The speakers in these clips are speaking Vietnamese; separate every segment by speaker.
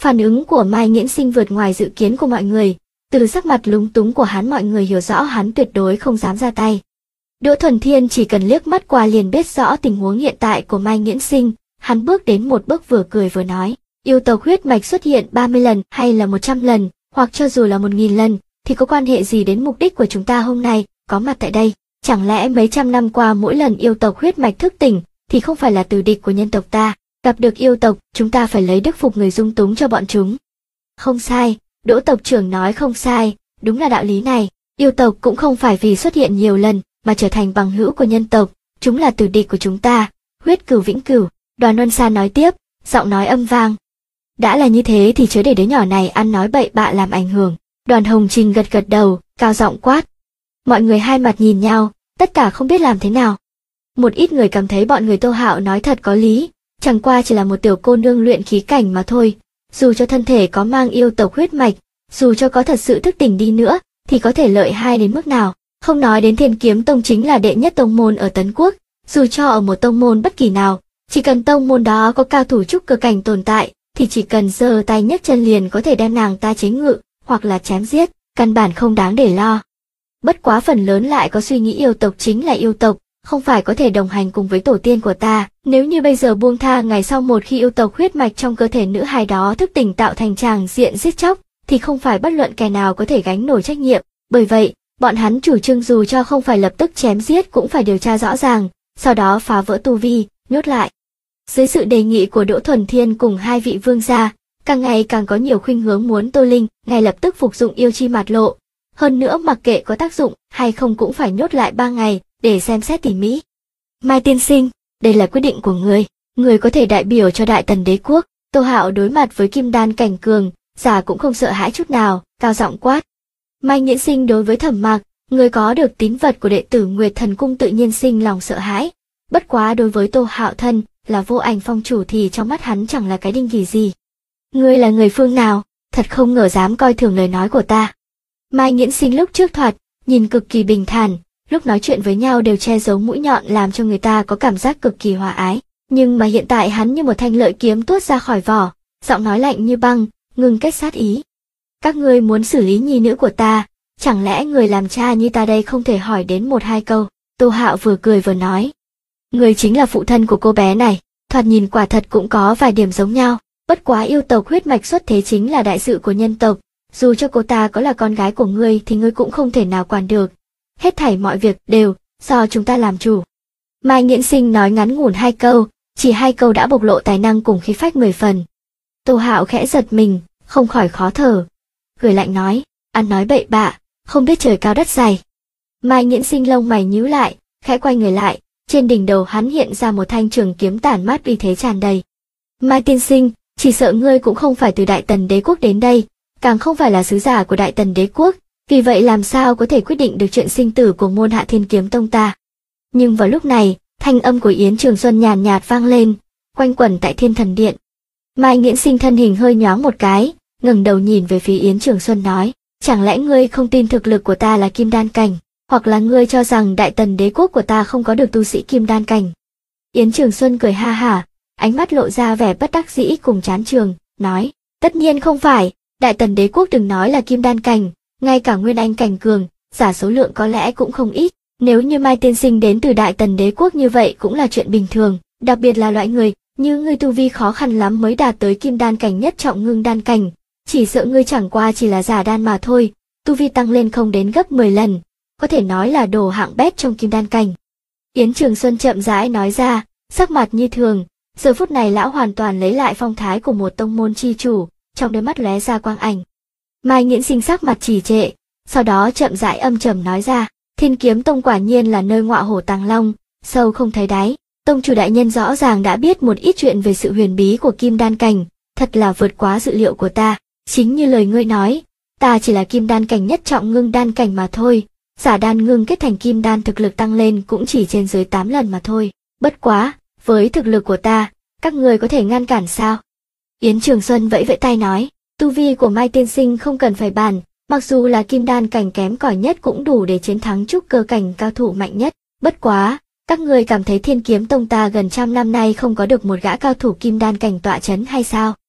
Speaker 1: Phản ứng của Mai Nghiễn Sinh vượt ngoài dự kiến của mọi người, từ sắc mặt lúng túng của hắn mọi người hiểu rõ hắn tuyệt đối không dám ra tay. Đỗ Thuần Thiên chỉ cần liếc mắt qua liền biết rõ tình huống hiện tại của Mai Nghiễn Sinh, hắn bước đến một bước vừa cười vừa nói, yêu tộc huyết mạch xuất hiện 30 lần hay là 100 lần, hoặc cho dù là 1000 lần, thì có quan hệ gì đến mục đích của chúng ta hôm nay, có mặt tại đây, chẳng lẽ mấy trăm năm qua mỗi lần yêu tộc huyết mạch thức tỉnh, thì không phải là tử địch của nhân tộc ta, gặp được yêu tộc, chúng ta phải lấy đức phục người dung túng cho bọn chúng. Không sai, Đỗ tộc trưởng nói không sai, đúng là đạo lý này, yêu tộc cũng không phải vì xuất hiện nhiều lần, mà trở thành bằng hữu của nhân tộc, chúng là tử địch của chúng ta, huyết cửu vĩnh cửu, Đoàn Luân San nói tiếp, giọng nói âm vang. Đã là như thế thì chớ để đứa nhỏ này ăn nói bậy bạ làm ảnh hưởng. Đoàn Hồng Trình gật gật đầu, cao giọng quát. Mọi người hai mặt nhìn nhau, tất cả không biết làm thế nào. Một ít người cảm thấy bọn người Tô Hạo nói thật có lý, chẳng qua chỉ là một tiểu cô nương luyện khí cảnh mà thôi, dù cho thân thể có mang yêu tộc huyết mạch, dù cho có thật sự thức tỉnh đi nữa, thì có thể lợi hai đến mức nào. Không nói đến Thiên Kiếm Tông chính là đệ nhất tông môn ở Tấn Quốc, dù cho ở một tông môn bất kỳ nào, chỉ cần tông môn đó có cao thủ trúc cơ cảnh tồn tại, thì chỉ cần giơ tay nhấc chân liền có thể đem nàng ta chế ngự, hoặc là chém giết, căn bản không đáng để lo. Bất quá phần lớn lại có suy nghĩ yêu tộc chính là yêu tộc, không phải có thể đồng hành cùng với tổ tiên của ta, nếu như bây giờ buông tha ngày sau một khi yêu tộc huyết mạch trong cơ thể nữ hài đó thức tỉnh tạo thành tràng diện giết chóc, thì không phải bất luận kẻ nào có thể gánh nổi trách nhiệm, bởi vậy, bọn hắn chủ trương dù cho không phải lập tức chém giết cũng phải điều tra rõ ràng, sau đó phá vỡ tu vi, nhốt lại. Dưới sự đề nghị của Đỗ Thuần Thiên cùng hai vị vương gia, càng ngày càng có nhiều khuynh hướng muốn Tô Linh ngay lập tức phục dụng yêu chi mạt lộ. Hơn nữa mặc kệ có tác dụng hay không cũng phải nhốt lại 3 ngày để xem xét tỉ mỉ. Mai tiên sinh, đây là quyết định của người có thể đại biểu cho Đại Tần đế quốc. Tô Hạo đối mặt với kim đan cảnh cường, giả cũng không sợ hãi chút nào, cao giọng quát. Mai Nghiễn Sinh đối với Thẩm Mạc, người có được tín vật của đệ tử Nguyệt Thần Cung tự nhiên sinh lòng sợ hãi. Bất quá đối với Tô Hạo thân là Vô Ảnh Phong chủ thì trong mắt hắn chẳng là cái đinh gì gì. Ngươi là người phương nào, thật không ngờ dám coi thường lời nói của ta. Mai Nghiễn Sinh lúc trước thoạt, nhìn cực kỳ bình thản, lúc nói chuyện với nhau đều che giấu mũi nhọn làm cho người ta có cảm giác cực kỳ hòa ái. Nhưng mà hiện tại hắn như một thanh lợi kiếm tuốt ra khỏi vỏ, giọng nói lạnh như băng, ngưng kết sát ý. Các ngươi muốn xử lý nhi nữ của ta, chẳng lẽ người làm cha như ta đây không thể hỏi đến 1-2 câu? Tô Hạo vừa cười vừa nói. Người chính là phụ thân của cô bé này, thoạt nhìn quả thật cũng có vài điểm giống nhau. Bất quá yêu tộc huyết mạch xuất thế chính là đại sự của nhân tộc, dù cho cô ta có là con gái của ngươi thì ngươi cũng không thể nào quản được. Hết thảy mọi việc đều do chúng ta làm chủ. Mai Nghiễn Sinh nói ngắn ngủn 2 câu, chỉ 2 câu đã bộc lộ tài năng cùng khí phách 10 phần. Tô Hạo khẽ giật mình, không khỏi khó thở. Cười lạnh nói, ăn nói bậy bạ, không biết trời cao đất dày. Mai Nghiễn Sinh lông mày nhíu lại, khẽ quay người lại, trên đỉnh đầu hắn hiện ra một thanh trường kiếm tản mát uy thế tràn đầy. Mai tiên sinh, chỉ sợ ngươi cũng không phải từ Đại Tần đế quốc đến đây, càng không phải là sứ giả của Đại Tần đế quốc, vì vậy làm sao có thể quyết định được chuyện sinh tử của môn hạ Thiên Kiếm Tông ta. Nhưng vào lúc này, thanh âm của Yến Trường Xuân nhàn nhạt vang lên, quanh quẩn tại Thiên Thần Điện. Mai Nghiễn Sinh thân hình hơi nhoáng một cái, ngẩng đầu nhìn về phía Yến Trường Xuân nói, chẳng lẽ ngươi không tin thực lực của ta là kim đan cảnh, hoặc là ngươi cho rằng Đại Tần đế quốc của ta không có được tu sĩ kim đan cảnh? Yến Trường Xuân cười ha hả, ánh mắt lộ ra vẻ bất đắc dĩ cùng chán trường, nói, tất nhiên không phải, Đại Tần đế quốc đừng nói là kim đan cảnh, ngay cả nguyên anh cảnh cường, giả số lượng có lẽ cũng không ít, nếu như Mai tiên sinh đến từ Đại Tần đế quốc như vậy cũng là chuyện bình thường, đặc biệt là loại người như ngươi tu vi khó khăn lắm mới đạt tới kim đan cảnh nhất trọng ngưng đan cảnh, chỉ sợ ngươi chẳng qua chỉ là giả đan mà thôi, tu vi tăng lên không đến gấp 10 lần, có thể nói là đồ hạng bét trong kim đan cảnh. Yến Trường Xuân chậm rãi nói ra, sắc mặt như thường, giờ phút này lão hoàn toàn lấy lại phong thái của một tông môn chi chủ, trong đôi mắt lóe ra quang ảnh. Mai Nghiễn Sinh sắc mặt trì trệ, sau đó chậm rãi âm trầm nói ra, Thiên Kiếm Tông quả nhiên là nơi ngọa hổ tàng long, sâu không thấy đáy. Tông chủ đại nhân rõ ràng đã biết một ít chuyện về sự huyền bí của kim đan cảnh, thật là vượt quá dự liệu của ta. Chính như lời ngươi nói, ta chỉ là kim đan cảnh nhất trọng ngưng đan cảnh mà thôi, giả đan ngưng kết thành kim đan thực lực tăng lên cũng chỉ trên dưới 8 lần mà thôi. Bất quá, với thực lực của ta, các người có thể ngăn cản sao? Yến Trường Xuân vẫy vẫy tay nói, tu vi của Mai tiên sinh không cần phải bàn, mặc dù là kim đan cảnh kém cỏi nhất cũng đủ để chiến thắng trúc cơ cảnh cao thủ mạnh nhất. Bất quá, các người cảm thấy Thiên Kiếm Tông ta gần trăm năm nay không có được một gã cao thủ kim đan cảnh tọa chấn hay sao?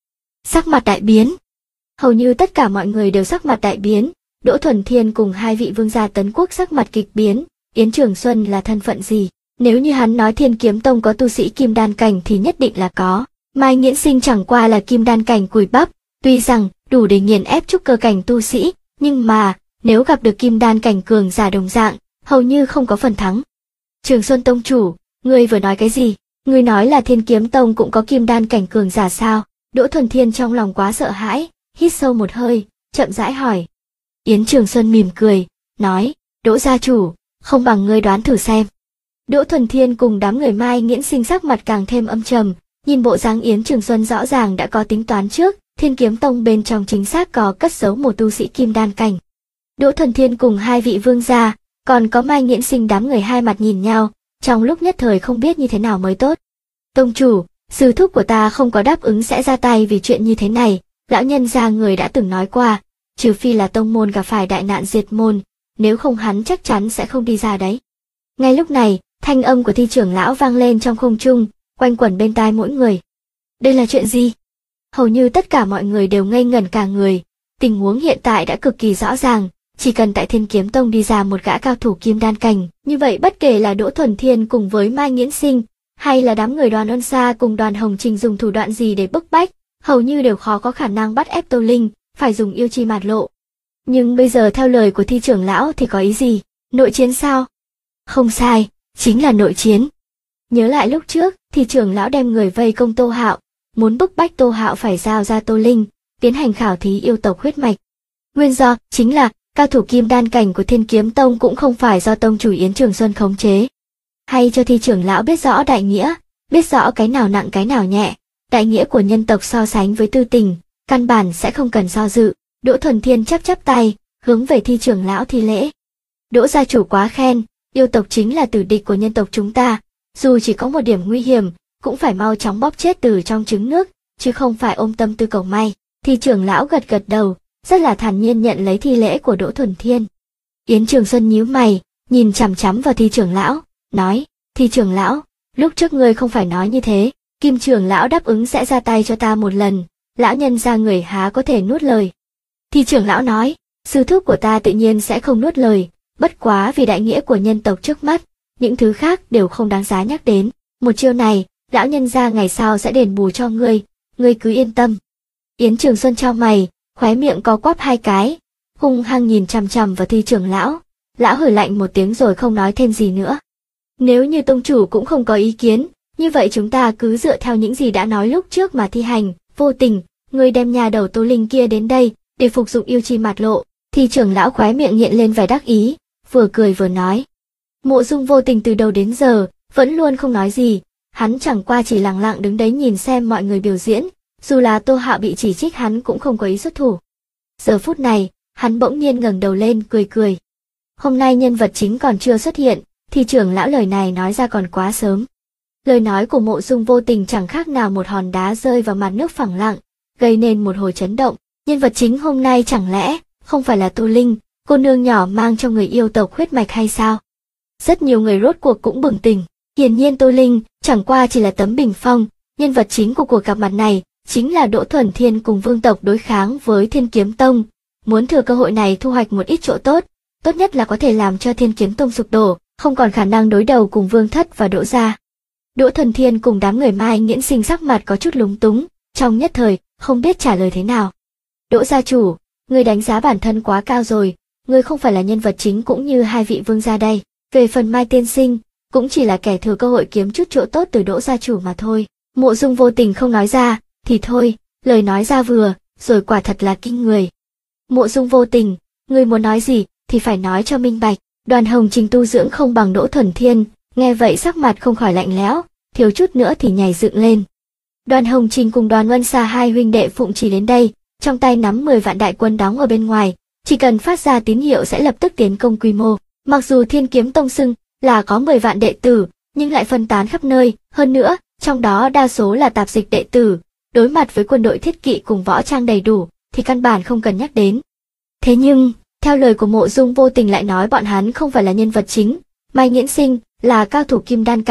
Speaker 1: Sắc mặt đại biến. Hầu như tất cả mọi người đều sắc mặt đại biến, Đỗ Thuần Thiên cùng hai vị vương gia Tấn Quốc sắc mặt kịch biến, Yến Trường Xuân là thân phận gì? Nếu như hắn nói Thiên Kiếm Tông có tu sĩ kim đan cảnh thì nhất định là có. Mai Nghiễn Sinh chẳng qua là kim đan cảnh cùi bắp, tuy rằng đủ để nghiền ép trúc cơ cảnh tu sĩ, nhưng mà nếu gặp được kim đan cảnh cường giả đồng dạng, hầu như không có phần thắng. Trường Xuân tông chủ, ngươi vừa nói cái gì? Ngươi nói là Thiên Kiếm Tông cũng có kim đan cảnh cường giả sao? Đỗ Thuần Thiên trong lòng quá sợ hãi, hít sâu một hơi, chậm rãi hỏi. Yến Trường Xuân mỉm cười, nói, Đỗ gia chủ, không bằng ngươi đoán thử xem. Đỗ Thuần Thiên cùng đám người Mai Nghiễn Sinh sắc mặt càng thêm âm trầm, nhìn bộ dáng Yến Trường Xuân rõ ràng đã có tính toán trước, Thiên Kiếm Tông bên trong chính xác có cất giấu một tu sĩ kim đan cảnh. Đỗ Thuần Thiên cùng hai vị vương gia, còn có Mai Nghiễn Sinh đám người hai mặt nhìn nhau, trong lúc nhất thời không biết như thế nào mới tốt. Tông chủ, sư thúc của ta không có đáp ứng sẽ ra tay vì chuyện như thế này, lão nhân gia người đã từng nói qua, trừ phi là tông môn gặp phải đại nạn diệt môn, nếu không hắn chắc chắn sẽ không đi ra đấy. Ngay lúc này, thanh âm của Thi trưởng lão vang lên trong không trung, quanh quẩn bên tai mỗi người. Đây là chuyện gì? Hầu như tất cả mọi người đều ngây ngẩn cả người, tình huống hiện tại đã cực kỳ rõ ràng, chỉ cần tại Thiên Kiếm Tông đi ra một gã cao thủ kim đan cảnh, như vậy bất kể là Đỗ Thuần Thiên cùng với Mai Nghiễn Sinh, hay là đám người Đoàn Ân Sa cùng Đoàn Hồng Trình dùng thủ đoạn gì để bức bách, hầu như đều khó có khả năng bắt ép Tô Linh, phải dùng yêu chi mạt lộ. Nhưng bây giờ theo lời của Thi trưởng lão thì có ý gì? Nội chiến sao? Không sai, chính là nội chiến. Nhớ lại lúc trước, Thi trưởng lão đem người vây công Tô Hạo, muốn bức bách Tô Hạo phải giao ra Tô Linh, tiến hành khảo thí yêu tộc huyết mạch. Nguyên do chính là cao thủ kim đan cảnh của Thiên Kiếm Tông cũng không phải do tông chủ Yến Trường Xuân khống chế. Hay cho Thi trưởng lão biết rõ đại nghĩa, biết rõ cái nào nặng cái nào nhẹ, đại nghĩa của nhân tộc so sánh với tư tình, căn bản sẽ không cần do dự. Đỗ Thuần Thiên chắp chắp tay, hướng về Thi trưởng lão thi lễ. Đỗ gia chủ quá khen, yêu tộc chính là tử địch của nhân tộc chúng ta, dù chỉ có một điểm nguy hiểm, cũng phải mau chóng bóp chết từ trong trứng nước, chứ không phải ôm tâm tư cầu may. Thi trưởng lão gật gật đầu, rất là thản nhiên nhận lấy thi lễ của Đỗ Thuần Thiên. Yến Trường Xuân nhíu mày, nhìn chằm chằm vào Thi trưởng lão, nói, Thi trưởng lão, lúc trước ngươi không phải nói như thế, Kim trưởng lão đáp ứng sẽ ra tay cho ta một lần, lão nhân gia người há có thể nuốt lời. Thi trưởng lão nói, sư thúc của ta tự nhiên sẽ không nuốt lời, bất quá vì đại nghĩa của nhân tộc trước mắt, những thứ khác đều không đáng giá nhắc đến, một chiêu này, lão nhân gia ngày sau sẽ đền bù cho ngươi cứ yên tâm. Yến Trường Xuân chau mày, khóe miệng co quắp hai cái, hung hăng nhìn chằm chằm vào Thi trưởng lão, lão hừ lạnh một tiếng rồi không nói thêm gì nữa. Nếu như tông chủ cũng không có ý kiến, như vậy chúng ta cứ dựa theo những gì đã nói lúc trước mà thi hành. Vô Tình, ngươi đem nhà đầu Tô Linh kia đến đây, để phục dụng yêu chi mạt lộ. Thi trưởng lão khóe miệng hiện lên vẻ đắc ý, vừa cười vừa nói. Mộ Dung Vô Tình từ đầu đến giờ, vẫn luôn không nói gì, hắn chẳng qua chỉ lặng lặng đứng đấy nhìn xem mọi người biểu diễn, dù là Tô Hạo bị chỉ trích hắn cũng không có ý xuất thủ. Giờ phút này, hắn bỗng nhiên ngẩng đầu lên cười cười. Hôm nay nhân vật chính còn chưa xuất hiện, Thi trưởng lão lời này nói ra còn quá sớm. Lời nói của Mộ Dung Vô Tình chẳng khác nào một hòn đá rơi vào mặt nước phẳng lặng, gây nên một hồi chấn động. Nhân vật chính hôm nay chẳng lẽ không phải là Tô Linh, cô nương nhỏ mang trong người yêu tộc huyết mạch hay sao? Rất nhiều người rốt cuộc cũng bừng tỉnh. Hiển nhiên Tô Linh chẳng qua chỉ là tấm bình phong, nhân vật chính của cuộc gặp mặt này chính là Đỗ Thuần Thiên cùng vương tộc đối kháng với Thiên Kiếm Tông. Muốn thừa cơ hội này thu hoạch một ít chỗ tốt, tốt nhất là có thể làm cho Thiên Kiếm Tông sụp đổ, không còn khả năng đối đầu cùng Vương Thất và Đỗ gia. Đỗ Thuần Thiên cùng đám người Mai Nghiễn Sinh sắc mặt có chút lúng túng, trong nhất thời không biết trả lời thế nào. Đỗ gia chủ, ngươi đánh giá bản thân quá cao rồi, ngươi không phải là nhân vật chính cũng như hai vị vương gia đây. Về phần Mai tiên sinh, cũng chỉ là kẻ thừa cơ hội kiếm chút chỗ tốt từ Đỗ gia chủ mà thôi. Mộ Dung Vô Tình không nói ra, thì thôi, lời nói ra vừa, rồi quả thật là kinh người. Mộ Dung Vô Tình, ngươi muốn nói gì thì phải nói cho minh bạch. Đoàn Hồng Trình tu dưỡng không bằng Đỗ Thuần Thiên, nghe vậy sắc mặt không khỏi lạnh lẽo, thiếu chút nữa thì nhảy dựng lên. Đoàn Hồng Trình cùng Đoàn Ân Sa hai huynh đệ phụng chỉ đến đây, trong tay nắm 10 vạn đại quân đóng ở bên ngoài, chỉ cần phát ra tín hiệu sẽ lập tức tiến công quy mô. Mặc dù Thiên Kiếm Tông xưng là có 10 vạn đệ tử, nhưng lại phân tán khắp nơi, hơn nữa, trong đó đa số là tạp dịch đệ tử, đối mặt với quân đội thiết kỵ cùng võ trang đầy đủ, thì căn bản không cần nhắc đến. Thế nhưng, theo lời của Mộ Dung Vô Tình lại nói bọn hắn không phải là nhân vật chính, Mai Nghiễn Sinh là cao thủ kim đan cảnh,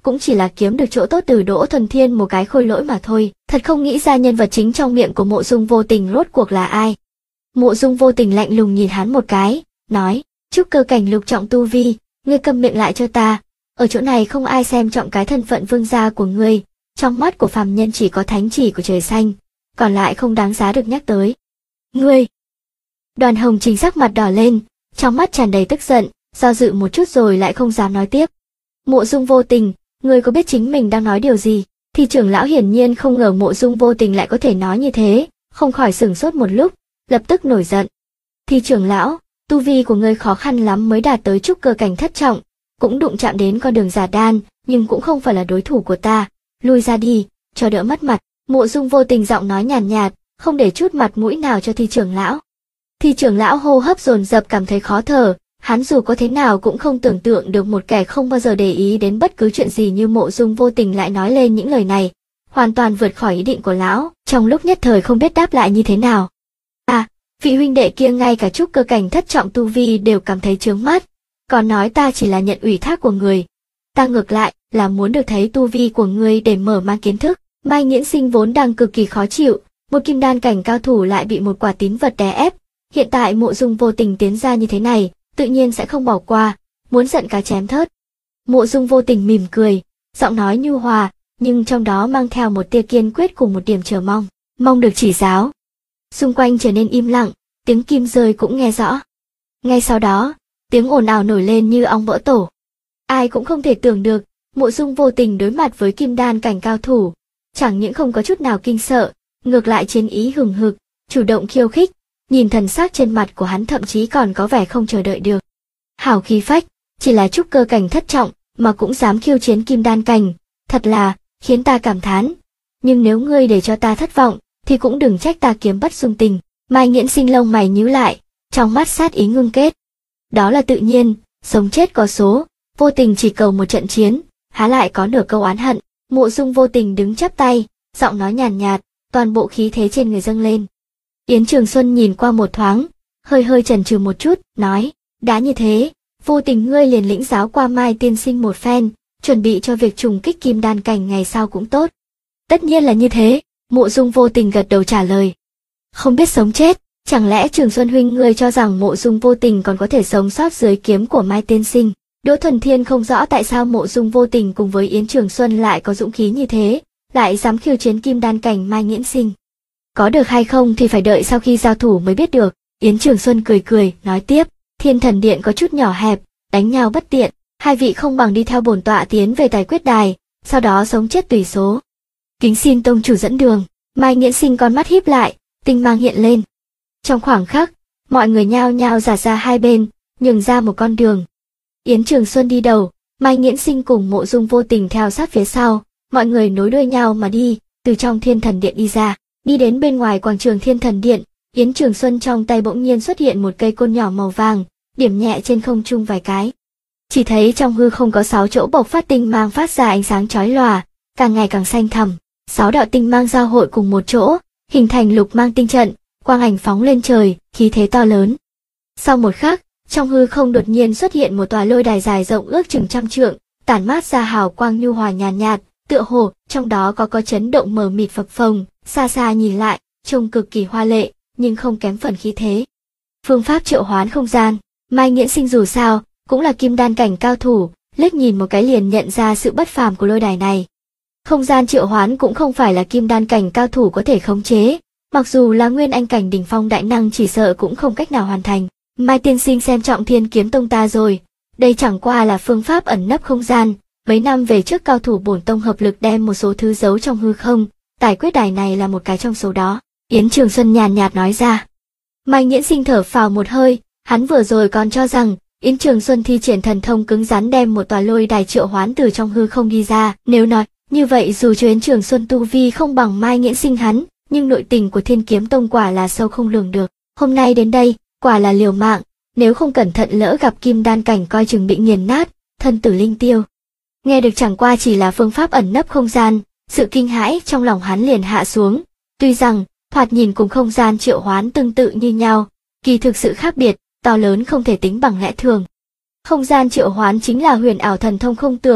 Speaker 1: cũng chỉ là kiếm được chỗ tốt từ Đỗ Thuần Thiên một cái khôi lỗi mà thôi. Thật không nghĩ ra nhân vật chính trong miệng của Mộ Dung Vô Tình rốt cuộc là ai. Mộ Dung Vô Tình lạnh lùng nhìn hắn một cái, nói, trúc cơ cảnh lục trọng tu vi, ngươi câm miệng lại cho ta. Ở chỗ này không ai xem trọng cái thân phận vương gia của ngươi, trong mắt của phàm nhân chỉ có thánh chỉ của trời xanh, còn lại không đáng giá được nhắc tới. Ngươi! Đoàn Hồng Trình sắc mặt đỏ lên, trong mắt tràn đầy tức giận, do dự một chút rồi lại không dám nói tiếp. Mộ Dung Vô Tình, ngươi có biết chính mình đang nói điều gì? Thì trưởng lão hiển nhiên không ngờ Mộ Dung Vô Tình lại có thể nói như thế, không khỏi sửng sốt một lúc, lập tức nổi giận. Thì trưởng lão, tu vi của ngươi khó khăn lắm mới đạt tới trúc cơ cảnh thất trọng, cũng đụng chạm đến con đường giả đan, nhưng cũng không phải là đối thủ của ta, lui ra đi, cho đỡ mất mặt. Mộ Dung Vô Tình giọng nói nhàn nhạt, không để chút mặt mũi nào cho Thi trưởng lão. Thi trưởng lão hô hấp dồn dập cảm thấy khó thở, hắn dù có thế nào cũng không tưởng tượng được một kẻ không bao giờ để ý đến bất cứ chuyện gì như Mộ Dung Vô Tình lại nói lên những lời này, hoàn toàn vượt khỏi ý định của lão, trong lúc nhất thời không biết đáp lại như thế nào. À, vị huynh đệ kia ngay cả trúc cơ cảnh thất trọng tu vi đều cảm thấy chướng mắt, còn nói ta chỉ là nhận ủy thác của người. Ta ngược lại là muốn được thấy tu vi của ngươi để mở mang kiến thức. Mai Nghiễn Sinh vốn đang cực kỳ khó chịu, một kim đan cảnh cao thủ lại bị một quả tín vật đè ép. Hiện tại Mộ Dung Vô Tình tiến ra như thế này, tự nhiên sẽ không bỏ qua, muốn giận cá chém thớt. Mộ Dung Vô Tình mỉm cười, giọng nói nhu hòa, nhưng trong đó mang theo một tia kiên quyết cùng một điểm chờ mong, mong được chỉ giáo. Xung quanh trở nên im lặng, tiếng kim rơi cũng nghe rõ. Ngay sau đó, tiếng ồn ào nổi lên như ong vỡ tổ. Ai cũng không thể tưởng được, Mộ Dung Vô Tình đối mặt với kim đan cảnh cao thủ, chẳng những không có chút nào kinh sợ, ngược lại chiến ý hừng hực, chủ động khiêu khích, nhìn thần sắc trên mặt của hắn thậm chí còn có vẻ không chờ đợi được. Hảo khí phách, chỉ là trúc cơ cảnh thất trọng mà cũng dám khiêu chiến kim đan cảnh, thật là khiến ta cảm thán. Nhưng nếu ngươi để cho ta thất vọng, thì cũng đừng trách ta kiếm bất dung tình. Mai Nghiễn Sinh lông mày nhíu lại, trong mắt sát ý ngưng kết. Đó là tự nhiên, sống chết có số, Vô Tình chỉ cầu một trận chiến, há lại có nửa câu oán hận. Mộ Dung Vô Tình đứng chắp tay, giọng nói nhàn nhạt, toàn bộ khí thế trên người dâng lên. Yến Trường Xuân nhìn qua một thoáng, hơi chần chừ một chút, nói, đã như thế, Vô Tình ngươi liền lĩnh giáo qua Mai tiên sinh một phen, chuẩn bị cho việc trùng kích kim đan cảnh ngày sau cũng tốt. Tất nhiên là như thế, Mộ Dung Vô Tình gật đầu trả lời. Không biết sống chết, chẳng lẽ Trường Xuân huynh ngươi cho rằng Mộ Dung Vô Tình còn có thể sống sót dưới kiếm của Mai tiên sinh? Đỗ Thuần Thiên không rõ tại sao Mộ Dung Vô Tình cùng với Yến Trường Xuân lại có dũng khí như thế, lại dám khiêu chiến kim đan cảnh Mai Nghiễn Sinh. Có được hay không thì phải đợi sau khi giao thủ mới biết được. Yến Trường Xuân cười, nói tiếp, Thiên Thần Điện có chút nhỏ hẹp, đánh nhau bất tiện, hai vị không bằng đi theo bổn tọa tiến về Tài Quyết Đài, sau đó sống chết tùy số. Kính xin tông chủ dẫn đường. Mai Nghiễn Sinh con mắt híp lại, tinh mang hiện lên. Trong khoảng khắc, mọi người nhao nhao dạt ra hai bên, nhường ra một con đường. Yến Trường Xuân đi đầu, Mai Nghiễn Sinh cùng Mộ Dung Vô Tình theo sát phía sau, mọi người nối đuôi nhau mà đi, từ trong Thiên Thần Điện đi ra, đi đến bên ngoài quảng trường Thiên Thần Điện, Yến Trường Xuân trong tay bỗng nhiên xuất hiện một cây côn nhỏ màu vàng, điểm nhẹ trên không trung vài cái. Chỉ thấy trong hư không có 6 chỗ bộc phát tinh mang phát ra ánh sáng chói lòa, càng ngày càng xanh thẳm, 6 đạo tinh mang giao hội cùng một chỗ, hình thành lục mang tinh trận, quang ảnh phóng lên trời, khí thế to lớn. Sau một khắc, trong hư không đột nhiên xuất hiện một tòa lôi đài dài rộng ước chừng 100 trượng, tản mát ra hào quang nhu hòa nhàn nhạt, tựa hồ trong đó có chấn động mờ mịt phập phồng, xa xa nhìn lại, trông cực kỳ hoa lệ, nhưng không kém phần khí thế. Phương pháp triệu hoán không gian, Mai Nghiễn Sinh dù sao cũng là kim đan cảnh cao thủ, liếc nhìn một cái liền nhận ra sự bất phàm của lôi đài này. Không gian triệu hoán cũng không phải là kim đan cảnh cao thủ có thể khống chế, mặc dù là nguyên anh cảnh đỉnh phong đại năng chỉ sợ cũng không cách nào hoàn thành. Mai tiên sinh xem trọng Thiên Kiếm Tông ta rồi, đây chẳng qua là phương pháp ẩn nấp không gian, mấy năm về trước cao thủ bổn tông hợp lực đem một số thứ giấu trong hư không, Tài Quyết Đài này là một cái trong số đó. Yến Trường Xuân nhàn nhạt nói ra. Mai Nghiễn Sinh thở phào một hơi, hắn vừa rồi còn cho rằng Yến Trường Xuân thi triển thần thông cứng rắn đem một tòa lôi đài triệu hoán từ trong hư không đi ra, nếu nói như vậy dù cho Yến Trường Xuân tu vi không bằng Mai Nghiễn Sinh hắn, nhưng nội tình của Thiên Kiếm Tông quả là sâu không lường được. Hôm nay đến đây, quả là liều mạng, nếu không cẩn thận lỡ gặp kim đan cảnh coi chừng bị nghiền nát, thân tử linh tiêu. Nghe được chẳng qua chỉ là phương pháp ẩn nấp không gian, sự kinh hãi trong lòng hắn liền hạ xuống. Tuy rằng, thoạt nhìn cùng không gian triệu hoán tương tự như nhau, kỳ thực sự khác biệt, to lớn không thể tính bằng lẽ thường. Không gian triệu hoán chính là huyền ảo thần thông không tưởng,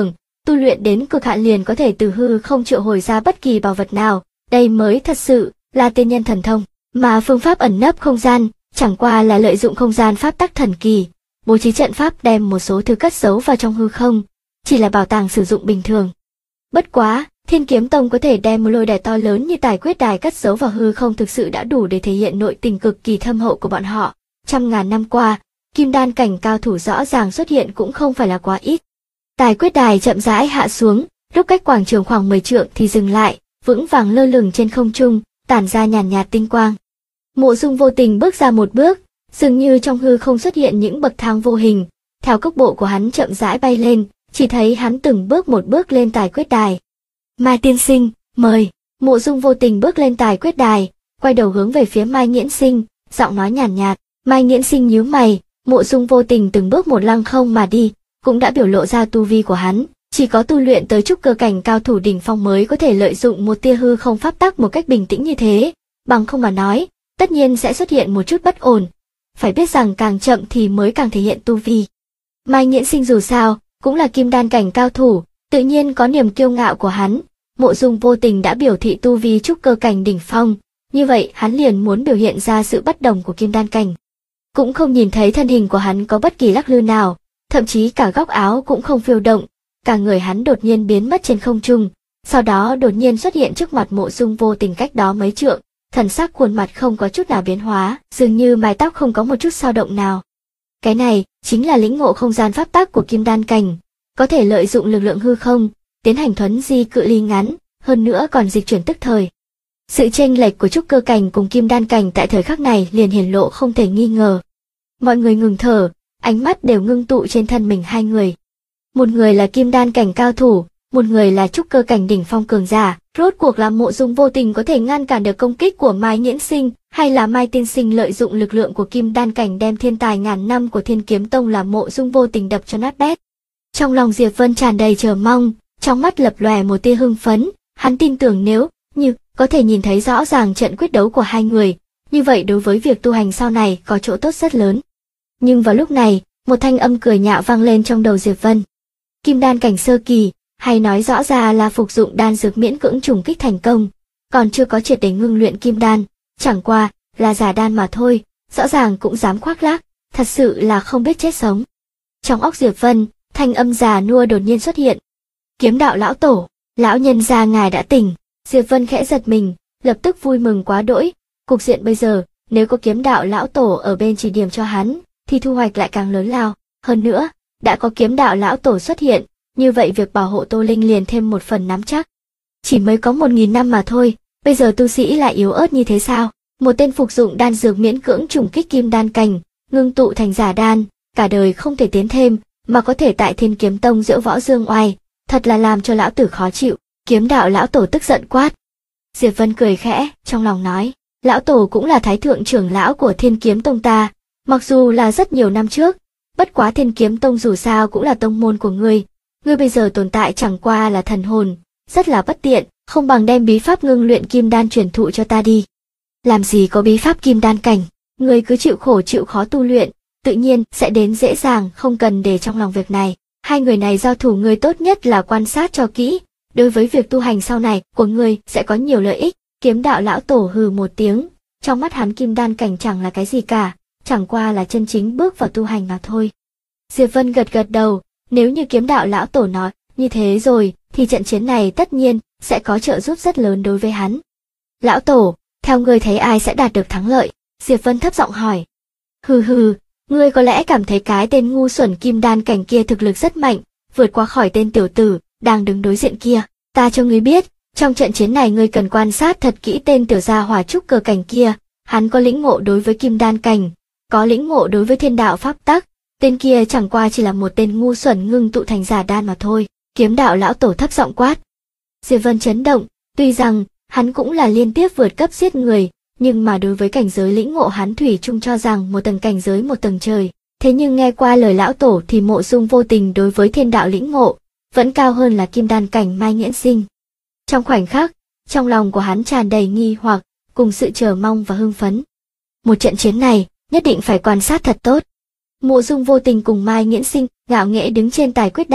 Speaker 1: tu luyện đến cực hạn liền có thể từ hư không triệu hồi ra bất kỳ bảo vật nào, đây mới thật sự là tiên nhân thần thông. Mà phương pháp ẩn nấp không gian, chẳng qua là lợi dụng không gian pháp tắc thần kỳ, bố trí trận pháp đem một số thứ cất giấu vào trong hư không, chỉ là bảo tàng sử dụng bình thường. Bất quá, Thiên Kiếm Tông có thể đem một lôi đài to lớn như Tài Quyết Đài cất giấu vào hư không thực sự đã đủ để thể hiện nội tình cực kỳ thâm hậu của bọn họ. Trăm ngàn năm qua, kim đan cảnh cao thủ rõ ràng xuất hiện cũng không phải là quá ít. Tài Quyết Đài chậm rãi hạ xuống, lúc cách quảng trường khoảng 10 trượng thì dừng lại, vững vàng lơ lửng trên không trung, tản ra nhàn nhạt tinh quang. Mộ Dung vô tình bước ra một bước, dường như trong hư không xuất hiện những bậc thang vô hình, theo cước bộ của hắn chậm rãi bay lên, chỉ thấy hắn từng bước một bước lên Tài Quyết Đài. Mai tiên sinh, mời. Mộ Dung vô tình bước lên Tài Quyết Đài, quay đầu hướng về phía Mai Nghiễn Sinh, giọng nói nhàn nhạt. Mai Nghiễn Sinh nhíu mày, Mộ Dung vô tình từng bước một lăng không mà đi, cũng đã biểu lộ ra tu vi của hắn, chỉ có tu luyện tới trúc cơ cảnh cao thủ đỉnh phong mới có thể lợi dụng một tia hư không pháp tắc một cách bình tĩnh như thế, bằng không mà nói, tất nhiên sẽ xuất hiện một chút bất ổn. Phải biết rằng càng chậm thì mới càng thể hiện tu vi. Mai Nghiễn Sinh dù sao cũng là kim đan cảnh cao thủ, tự nhiên có niềm kiêu ngạo của hắn. Mộ Dung vô tình đã biểu thị tu vi trúc cơ cảnh đỉnh phong, như vậy hắn liền muốn biểu hiện ra sự bất đồng của kim đan cảnh. Cũng không nhìn thấy thân hình của hắn có bất kỳ lắc lư nào, thậm chí cả góc áo cũng không phiêu động, cả người hắn đột nhiên biến mất trên không trung, sau đó đột nhiên xuất hiện trước mặt Mộ Dung vô tình cách đó mấy trượng, thần sắc khuôn mặt không có chút nào biến hóa, dường như mái tóc không có một chút dao động nào. Cái này chính là lĩnh ngộ không gian pháp tắc của kim đan cảnh, có thể lợi dụng lực lượng hư không, tiến hành thuấn di cự ly ngắn, hơn nữa còn dịch chuyển tức thời. Sự chênh lệch của trúc cơ cảnh cùng kim đan cảnh tại thời khắc này liền hiển lộ không thể nghi ngờ. Mọi người ngừng thở, ánh mắt đều ngưng tụ trên thân mình hai người. Một người là kim đan cảnh cao thủ, một người là trúc cơ cảnh đỉnh phong cường giả. Rốt cuộc là Mộ Dung vô tình có thể ngăn cản được công kích của Mai Nghiễn Sinh, hay là Mai tiên sinh lợi dụng lực lượng của kim đan cảnh đem thiên tài ngàn năm của Thiên Kiếm Tông là Mộ Dung vô tình đập cho nát bét. Trong lòng Diệp Vân tràn đầy chờ mong, trong mắt lập lòe một tia hưng phấn, hắn tin tưởng nếu như có thể nhìn thấy rõ ràng trận quyết đấu của hai người, như vậy đối với việc tu hành sau này có chỗ tốt rất lớn. Nhưng vào lúc này, một thanh âm cười nhạo vang lên trong đầu Diệp Vân. Kim đan cảnh sơ kỳ, hay nói rõ ra là phục dụng đan dược miễn cưỡng trùng kích thành công, còn chưa có triệt để ngưng luyện kim đan, chẳng qua là giả đan mà thôi, rõ ràng cũng dám khoác lác, thật sự là không biết chết sống. Trong óc Diệp Vân, thanh âm già nua đột nhiên xuất hiện. Kiếm đạo lão tổ, lão nhân gia ngài đã tỉnh. Diệp Vân khẽ giật mình, lập tức vui mừng quá đỗi. Cục diện bây giờ, nếu có kiếm đạo lão tổ ở bên chỉ điểm cho hắn, thì thu hoạch lại càng lớn lao. Hơn nữa, đã có kiếm đạo lão tổ xuất hiện, như vậy việc bảo hộ Tô Linh liền thêm một phần nắm chắc. Chỉ mới có 1000 năm mà thôi, bây giờ tu sĩ lại yếu ớt như thế sao? Một tên phục dụng đan dược miễn cưỡng trùng kích kim đan cảnh, ngưng tụ thành giả đan, cả đời không thể tiến thêm, mà có thể tại Thiên Kiếm Tông diễu võ dương oai, thật là làm cho lão tử khó chịu. Kiếm đạo lão tổ tức giận quát. Diệp Vân cười khẽ, trong lòng nói, lão tổ cũng là thái thượng trưởng lão của Thiên Kiếm Tông ta, mặc dù là rất nhiều năm trước, bất quá Thiên Kiếm Tông dù sao cũng là tông môn của ngươi bây giờ tồn tại chẳng qua là thần hồn, rất là bất tiện, không bằng đem bí pháp ngưng luyện kim đan truyền thụ cho ta đi. Làm gì có bí pháp kim đan cảnh, ngươi cứ chịu khổ chịu khó tu luyện, tự nhiên sẽ đến dễ dàng, không cần để trong lòng việc này. Hai người này giao thủ, ngươi tốt nhất là quan sát cho kỹ, đối với việc tu hành sau này của ngươi sẽ có nhiều lợi ích. Kiếm đạo lão tổ hừ một tiếng, trong mắt hắn kim đan cảnh chẳng là cái gì cả, chẳng qua là chân chính bước vào tu hành mà thôi. Diệp Vân gật gật đầu, nếu như kiếm đạo lão tổ nói như thế rồi, thì trận chiến này tất nhiên sẽ có trợ giúp rất lớn đối với hắn. Lão tổ, theo ngươi thấy ai sẽ đạt được thắng lợi? Diệp Vân thấp giọng hỏi. Hừ, ngươi có lẽ cảm thấy cái tên ngu xuẩn kim đan cảnh kia thực lực rất mạnh, vượt qua khỏi tên tiểu tử đang đứng đối diện kia. Ta cho ngươi biết, trong trận chiến này ngươi cần quan sát thật kỹ tên tiểu gia hỏa trúc cơ cảnh kia, hắn có lĩnh ngộ đối với kim đan cảnh, có lĩnh ngộ đối với thiên đạo pháp tắc, tên kia chẳng qua chỉ là một tên ngu xuẩn ngưng tụ thành giả đan mà thôi. Kiếm đạo lão tổ thấp giọng quát. Diệp Vân chấn động, tuy rằng hắn cũng là liên tiếp vượt cấp giết người, nhưng mà đối với cảnh giới lĩnh ngộ hắn thủy chung cho rằng một tầng cảnh giới một tầng trời. Thế nhưng nghe qua lời lão tổ thì Mộ Dung vô tình đối với thiên đạo lĩnh ngộ vẫn cao hơn là kim đan cảnh Mai Nghiễn Sinh. Trong khoảnh khắc, trong lòng của hắn tràn đầy nghi hoặc, cùng sự chờ mong và hưng phấn. Một trận chiến này, nhất định phải quan sát thật tốt. Mộ Dung vô tình cùng Mai Nghiễn Sinh ngạo nghễ đứng trên Tài Quyết Đài,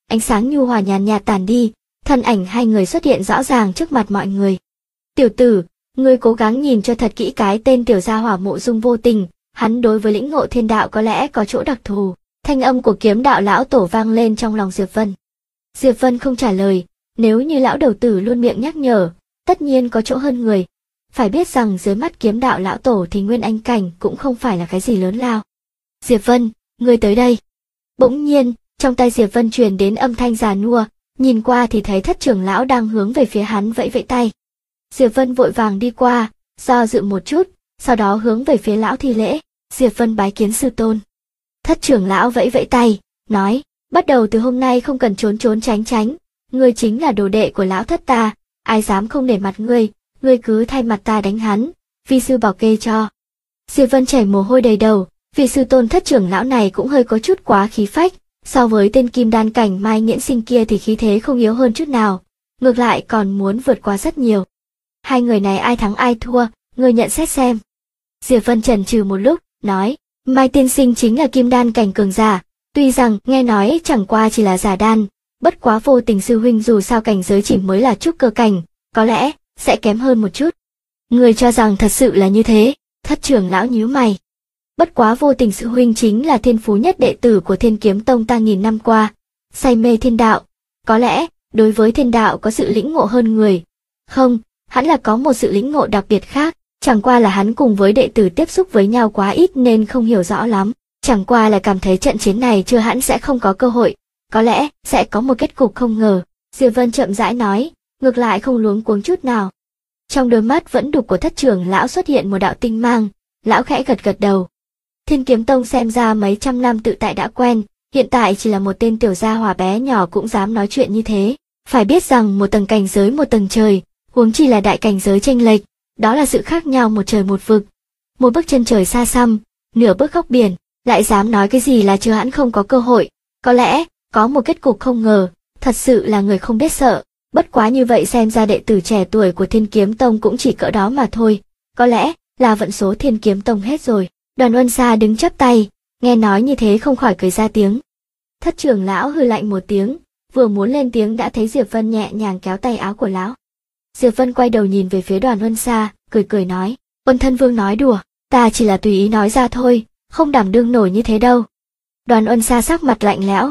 Speaker 1: ánh sáng nhu hòa nhàn nhạt tàn đi, thân ảnh hai người xuất hiện rõ ràng trước mặt mọi người. Tiểu tử, ngươi cố gắng nhìn cho thật kỹ cái tên tiểu gia hỏa Mộ Dung Vô Tình, hắn đối với lĩnh ngộ thiên đạo có lẽ có chỗ đặc thù. Thanh âm của kiếm đạo lão tổ vang lên trong lòng Diệp Vân. Diệp Vân không trả lời, nếu như lão đầu tử luôn miệng nhắc nhở, tất nhiên có chỗ hơn người. Phải biết rằng dưới mắt kiếm đạo lão tổ thì Nguyên Anh cảnh cũng không phải là cái gì lớn lao. Diệp Vân, ngươi tới đây. Bỗng nhiên, trong tai Diệp Vân truyền đến âm thanh già nua, nhìn qua thì thấy Thất trưởng lão đang hướng về phía hắn vẫy vẫy tay. Diệp Vân vội vàng đi qua, do dự một chút, sau đó hướng về phía lão thi lễ. Diệp Vân bái kiến sư tôn. Thất trưởng lão vẫy vẫy tay, nói, bắt đầu từ hôm nay không cần trốn trốn tránh tránh, ngươi chính là đồ đệ của lão thất ta, ai dám không nể mặt ngươi cứ thay mặt ta đánh hắn, vi sư bảo kê cho. Diệp Vân chảy mồ hôi đầy đầu, vị sư tôn thất trưởng lão này cũng hơi có chút quá khí phách, so với tên kim đan cảnh Mai Nghiễn Sinh kia thì khí thế không yếu hơn chút nào, ngược lại còn muốn vượt qua rất nhiều. Hai người này ai thắng ai thua, ngươi nhận xét xem. Diệp Vân chần chừ một lúc, nói, Mai tiên sinh chính là kim đan cảnh cường giả, tuy rằng nghe nói chẳng qua chỉ là giả đan, bất quá Vô Tình sư huynh dù sao cảnh giới chỉ mới là trúc cơ cảnh, có lẽ sẽ kém hơn một chút. Người cho rằng thật sự là như thế? Thất trưởng lão nhíu mày. Bất quá Vô Tình sư huynh chính là thiên phú nhất đệ tử của Thiên Kiếm Tông ta nghìn năm qua, say mê thiên đạo, có lẽ đối với thiên đạo có sự lĩnh ngộ hơn người. Không, hắn là có một sự lĩnh ngộ đặc biệt khác, chẳng qua là hắn cùng với đệ tử tiếp xúc với nhau quá ít nên không hiểu rõ lắm, chẳng qua là cảm thấy trận chiến này chưa hẳn sẽ không có cơ hội, có lẽ sẽ có một kết cục không ngờ. Diệp Vân chậm rãi nói, ngược lại không luống cuống chút nào. Trong đôi mắt vẫn đục của thất trưởng lão xuất hiện một đạo tinh mang, lão khẽ gật gật đầu. Thiên Kiếm Tông xem ra mấy trăm năm tự tại đã quen, hiện tại chỉ là một tên tiểu gia hỏa bé nhỏ cũng dám nói chuyện như thế. Phải biết rằng một tầng cảnh giới một tầng trời, huống chi là đại cảnh giới chênh lệch, đó là sự khác nhau một trời một vực. Một bước chân trời xa xăm, nửa bước góc biển, lại dám nói cái gì là chưa hẳn không có cơ hội, có lẽ có một kết cục không ngờ, thật sự là người không biết sợ. Bất quá như vậy xem ra đệ tử trẻ tuổi của Thiên Kiếm Tông cũng chỉ cỡ đó mà thôi, có lẽ là vận số Thiên Kiếm Tông hết rồi. Đoàn Uân Sa đứng chắp tay, nghe nói như thế không khỏi cười ra tiếng. Thất trưởng lão hừ lạnh một tiếng, vừa muốn lên tiếng đã thấy Diệp Vân nhẹ nhàng kéo tay áo của lão. Diệp Vân quay đầu nhìn về phía Đoàn Uân Sa, cười cười nói, Uân thân vương nói đùa, ta chỉ là tùy ý nói ra thôi, không đảm đương nổi như thế đâu. Đoàn Uân Sa sắc mặt lạnh lẽo,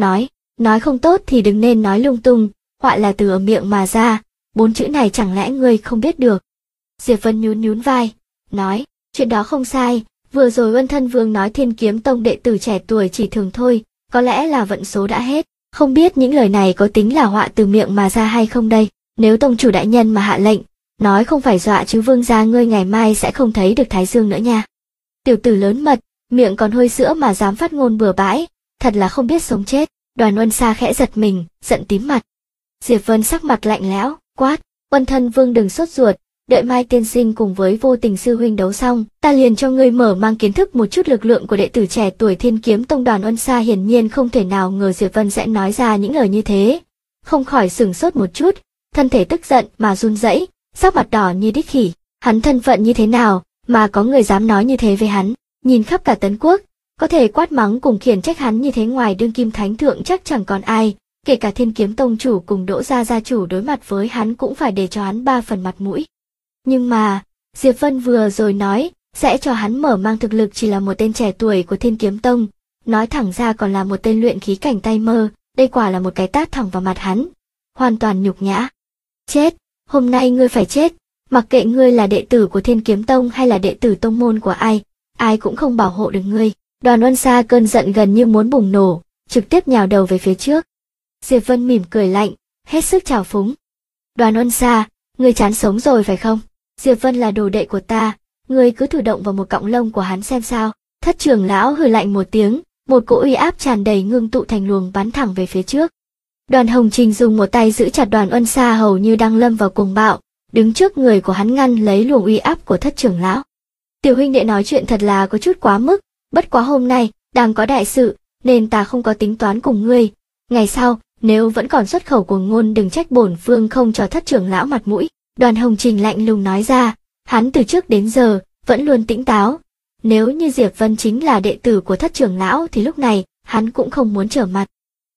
Speaker 1: nói không tốt thì đừng nên nói lung tung, họa là từ ở miệng mà ra, 4 chữ này chẳng lẽ ngươi không biết được. Diệp Vân nhún nhún vai, nói, chuyện đó không sai, vừa rồi Uân thân vương nói Thiên Kiếm Tông đệ tử trẻ tuổi chỉ thường thôi, có lẽ là vận số đã hết, không biết những lời này có tính là họa từ miệng mà ra hay không đây. Nếu tông chủ đại nhân mà hạ lệnh, nói không phải dọa chứ vương gia ngươi ngày mai sẽ không thấy được Thái Dương nữa nha. Tiểu tử lớn mật, miệng còn hôi sữa mà dám phát ngôn bừa bãi, thật là không biết sống chết. Đoàn Uân Sa khẽ giật mình, giận tím mặt. Diệp Vân sắc mặt lạnh lẽo, quát, Uân thân vương đừng sốt ruột, đợi Mai tiên sinh cùng với Vô Tình sư huynh đấu xong, ta liền cho ngươi mở mang kiến thức một chút lực lượng của đệ tử trẻ tuổi Thiên Kiếm Tông. Đoàn Uân Sa hiển nhiên không thể nào ngờ Diệp Vân sẽ nói ra những lời như thế, không khỏi sửng sốt một chút, thân thể tức giận mà run rẩy, sắc mặt đỏ như đít khỉ. Hắn thân phận như thế nào mà có người dám nói như thế với hắn? Nhìn khắp cả Tấn Quốc, có thể quát mắng cùng khiển trách hắn như thế ngoài đương kim thánh thượng chắc chẳng còn ai, kể cả Thiên Kiếm Tông chủ cùng Đỗ gia gia chủ đối mặt với hắn cũng phải để cho hắn 3 phần mặt mũi. Nhưng mà, Diệp Vân vừa rồi nói, sẽ cho hắn mở mang thực lực chỉ là một tên trẻ tuổi của Thiên Kiếm Tông, nói thẳng ra còn là một tên luyện khí cảnh tay mơ, đây quả là một cái tát thẳng vào mặt hắn, hoàn toàn nhục nhã. Chết, hôm nay ngươi phải chết, mặc kệ ngươi là đệ tử của Thiên Kiếm Tông hay là đệ tử tông môn của ai cũng không bảo hộ được ngươi. Đoàn Uân Sa cơn giận gần như muốn bùng nổ, trực tiếp nhào đầu về phía trước. Diệp Vân mỉm cười lạnh, hết sức trào phúng. Đoàn Uân Sa, ngươi chán sống rồi phải không? Diệp Vân là đồ đệ của ta, ngươi cứ thử động vào một cọng lông của hắn xem sao. Thất trưởng lão hừ lạnh một tiếng, một cỗ uy áp tràn đầy ngưng tụ thành luồng bắn thẳng về phía trước. Đoàn Hồng Trình dùng một tay giữ chặt Đoàn Uân Sa hầu như đang lâm vào cuồng bạo, đứng trước người của hắn ngăn lấy luồng uy áp của thất trưởng lão. Tiểu huynh đệ nói chuyện thật là có chút quá mức, bất quá hôm nay đang có đại sự, nên ta không có tính toán cùng ngươi. Ngày sau, nếu vẫn còn xuất khẩu cuồng ngôn đừng trách bổn vương không cho thất trưởng lão mặt mũi. Đoàn Hồng Trình lạnh lùng nói ra, hắn từ trước đến giờ vẫn luôn tỉnh táo. Nếu như Diệp Vân chính là đệ tử của thất trưởng lão thì lúc này hắn cũng không muốn trở mặt.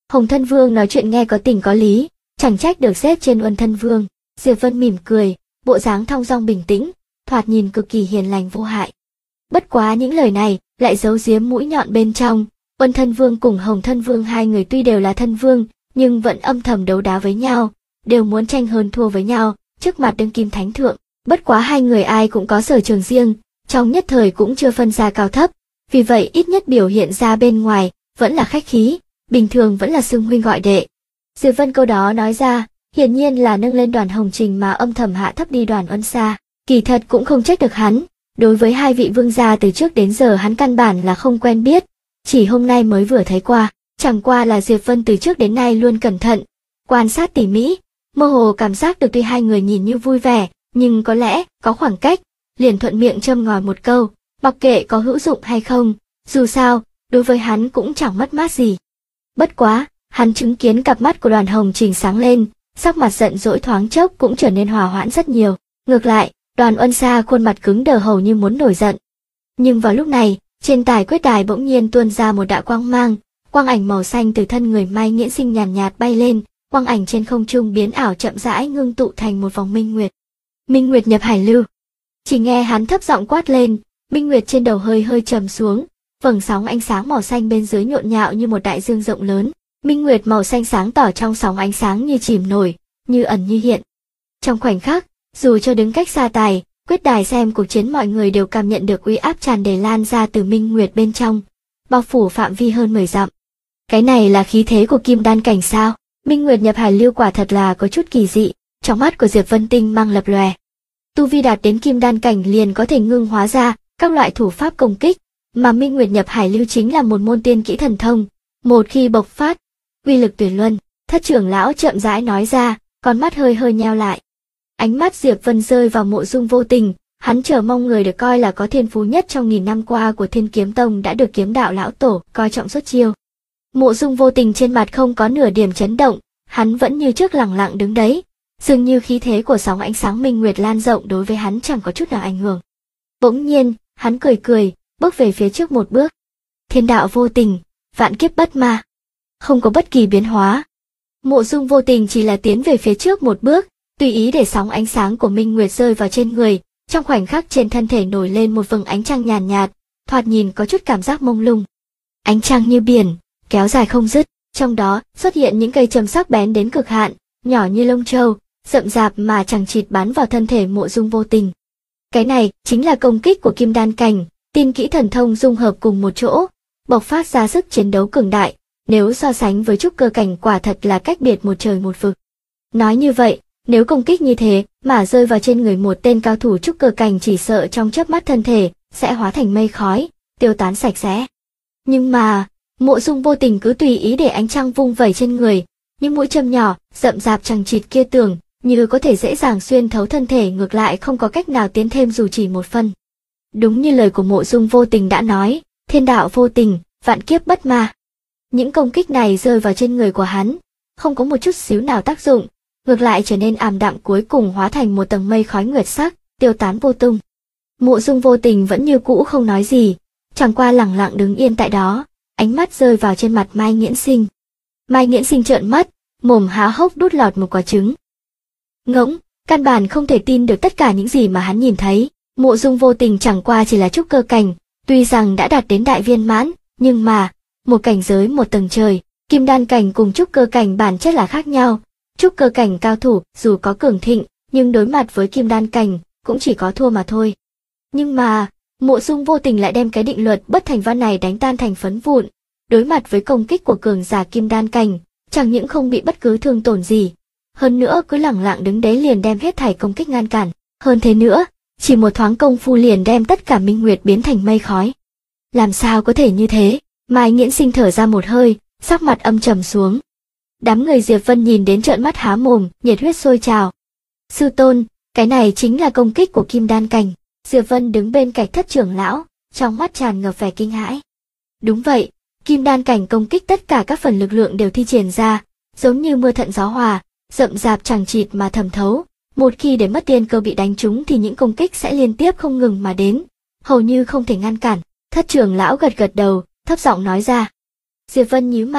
Speaker 1: Hồng Thân Vương nói chuyện nghe có tình có lý, chẳng trách được xếp trên Uân Thân Vương. Diệp Vân mỉm cười, bộ dáng thong dong bình tĩnh, thoạt nhìn cực kỳ hiền lành vô hại. Bất quá những lời này lại giấu giếm mũi nhọn bên trong. Uân Thân Vương cùng Hồng Thân Vương hai người tuy đều là thân vương, nhưng vẫn âm thầm đấu đá với nhau, đều muốn tranh hơn thua với nhau trước mặt đương kim thánh thượng. Bất quá hai người ai cũng có sở trường riêng, trong nhất thời cũng chưa phân ra cao thấp, vì vậy ít nhất biểu hiện ra bên ngoài vẫn là khách khí, bình thường vẫn là xưng huynh gọi đệ. Diệp Vân câu đó nói ra, hiển nhiên là nâng lên Đoàn Hồng Trình mà âm thầm hạ thấp đi Đoàn Uân Sa. Kỳ thật cũng không trách được hắn, đối với hai vị vương gia từ trước đến giờ hắn căn bản là không quen biết, chỉ hôm nay mới vừa thấy qua, chẳng qua là Diệp Vân từ trước đến nay luôn cẩn thận, quan sát tỉ mỉ, mơ hồ cảm giác được tuy hai người nhìn như vui vẻ, nhưng có lẽ có khoảng cách, liền thuận miệng châm ngòi một câu, mặc kệ có hữu dụng hay không, dù sao, đối với hắn cũng chẳng mất mát gì. Bất quá, hắn chứng kiến cặp mắt của Đoàn Hồng Trình sáng lên, sắc mặt giận dỗi thoáng chốc cũng trở nên hòa hoãn rất nhiều. Ngược lại, Đoàn Uân Sa khuôn mặt cứng đờ hầu như muốn nổi giận. Nhưng vào lúc này, trên tài quyết đài bỗng nhiên tuôn ra một đạo quang mang, quang ảnh màu xanh từ thân người Mai Nghiễn Sinh nhàn nhạt bay lên, quang ảnh trên không trung biến ảo chậm rãi ngưng tụ thành một vòng minh nguyệt. Minh nguyệt nhập hải lưu. Chỉ nghe hắn thấp giọng quát lên, minh nguyệt trên đầu hơi hơi trầm xuống, vầng sóng ánh sáng màu xanh bên dưới nhộn nhạo như một đại dương rộng lớn. Minh nguyệt màu xanh sáng tỏ trong sóng ánh sáng như chìm nổi, như ẩn như hiện. Trong khoảnh khắc, dù cho đứng cách xa tài quyết đài xem cuộc chiến, mọi người đều cảm nhận được uy áp tràn đầy lan ra từ minh nguyệt bên trong, bao phủ phạm vi hơn 10 dặm. Cái này là khí thế của kim đan cảnh sao? Minh nguyệt nhập hải lưu quả thật là có chút kỳ dị. Trong mắt của Diệp Vân tinh mang lập lòe. Tu vi đạt đến kim đan cảnh liền có thể ngưng hóa ra các loại thủ pháp công kích, mà Minh nguyệt nhập hải lưu chính là một môn tiên kỹ thần thông, một khi bộc phát, uy lực tuyệt luân. Thất trưởng lão chậm rãi nói ra, con mắt hơi hơi nheo lại. Ánh mắt Diệp Vân rơi vào Mộ Dung Vô Tình, hắn chờ mong người được coi là có thiên phú nhất trong 1000 năm qua của Thiên Kiếm Tông đã được Kiếm Đạo lão tổ coi trọng xuất chiêu. Mộ Dung Vô Tình trên mặt không có nửa điểm chấn động, hắn vẫn như trước lẳng lặng đứng đấy, dường như khí thế của sóng ánh sáng minh nguyệt lan rộng đối với hắn chẳng có chút nào ảnh hưởng. Bỗng nhiên, hắn cười cười, bước về phía trước một bước. Thiên đạo vô tình, vạn kiếp bất ma, không có bất kỳ biến hóa. Mộ Dung Vô Tình chỉ là tiến về phía trước một bước, tùy ý để sóng ánh sáng của minh nguyệt rơi vào trên người, trong khoảnh khắc trên thân thể nổi lên một vầng ánh trăng nhàn nhạt, thoạt nhìn có chút cảm giác mông lung. Ánh trăng như biển, kéo dài không dứt, trong đó xuất hiện những cây châm sắc bén đến cực hạn, nhỏ như lông trâu, rậm rạp mà chằng chịt bắn vào thân thể Mộ Dung Vô Tình. Cái này chính là công kích của kim đan cảnh, tiên kỹ thần thông dung hợp cùng một chỗ, bộc phát ra sức chiến đấu cường đại, nếu so sánh với trúc cơ cảnh quả thật là cách biệt một trời một vực. Nói như vậy, nếu công kích như thế mà rơi vào trên người một tên cao thủ trúc cơ cảnh chỉ sợ trong chớp mắt thân thể sẽ hóa thành mây khói, tiêu tán sạch sẽ. Nhưng mà, Mộ Dung Vô Tình cứ tùy ý để ánh trăng vung vẩy trên người, những mũi châm nhỏ, rậm rạp chằng chịt kia tưởng như có thể dễ dàng xuyên thấu thân thể, ngược lại không có cách nào tiến thêm dù chỉ một phân. Đúng như lời của Mộ Dung Vô Tình đã nói, thiên đạo vô tình, vạn kiếp bất ma. Những công kích này rơi vào trên người của hắn, không có một chút xíu nào tác dụng, ngược lại trở nên ảm đạm, cuối cùng hóa thành một tầng mây khói nguyệt sắc, tiêu tán vô tung. Mộ Dung Vô Tình vẫn như cũ không nói gì, chẳng qua lẳng lặng đứng yên tại đó, ánh mắt rơi vào trên mặt Mai Nghiễn Sinh. Mai Nghiễn Sinh trợn mắt, mồm há hốc đút lọt một quả trứng. Ngỗng, căn bản không thể tin được tất cả những gì mà hắn nhìn thấy. Mộ Dung Vô Tình chẳng qua chỉ là trúc cơ cảnh, tuy rằng đã đạt đến đại viên mãn, nhưng mà một cảnh giới một tầng trời, kim đan cảnh cùng trúc cơ cảnh bản chất là khác nhau. Trúc cơ cảnh cao thủ dù có cường thịnh, nhưng đối mặt với kim đan cảnh cũng chỉ có thua mà thôi. Nhưng mà Mộ Dung Vô Tình lại đem cái định luật bất thành văn này đánh tan thành phấn vụn. Đối mặt với công kích của cường giả kim đan cảnh, chẳng những không bị bất cứ thương tổn gì, hơn nữa cứ lẳng lặng đứng đấy liền đem hết thảy công kích ngăn cản. Hơn thế nữa, chỉ một thoáng công phu liền đem tất cả minh nguyệt biến thành mây khói. Làm sao có thể như thế? Mai Nghiễn Sinh thở ra một hơi, sắc mặt âm trầm xuống. Đám người Diệp Vân nhìn đến trợn mắt há mồm, nhiệt huyết sôi trào. Sư tôn, cái này chính là công kích của kim đan cảnh. Diệp Vân đứng bên cạnh Thất trưởng lão, trong mắt tràn ngập vẻ kinh hãi. Đúng vậy, kim đan cảnh công kích tất cả các phần lực lượng đều thi triển ra, giống như mưa thuận gió hòa, rậm rạp chằng chịt mà thẩm thấu. Một khi để mất tiên cơ bị đánh trúng thì những công kích sẽ liên tiếp không ngừng mà đến, hầu như không thể ngăn cản. Thất trưởng lão gật gật đầu, thấp giọng nói ra. Diệp Vân nhíu mày,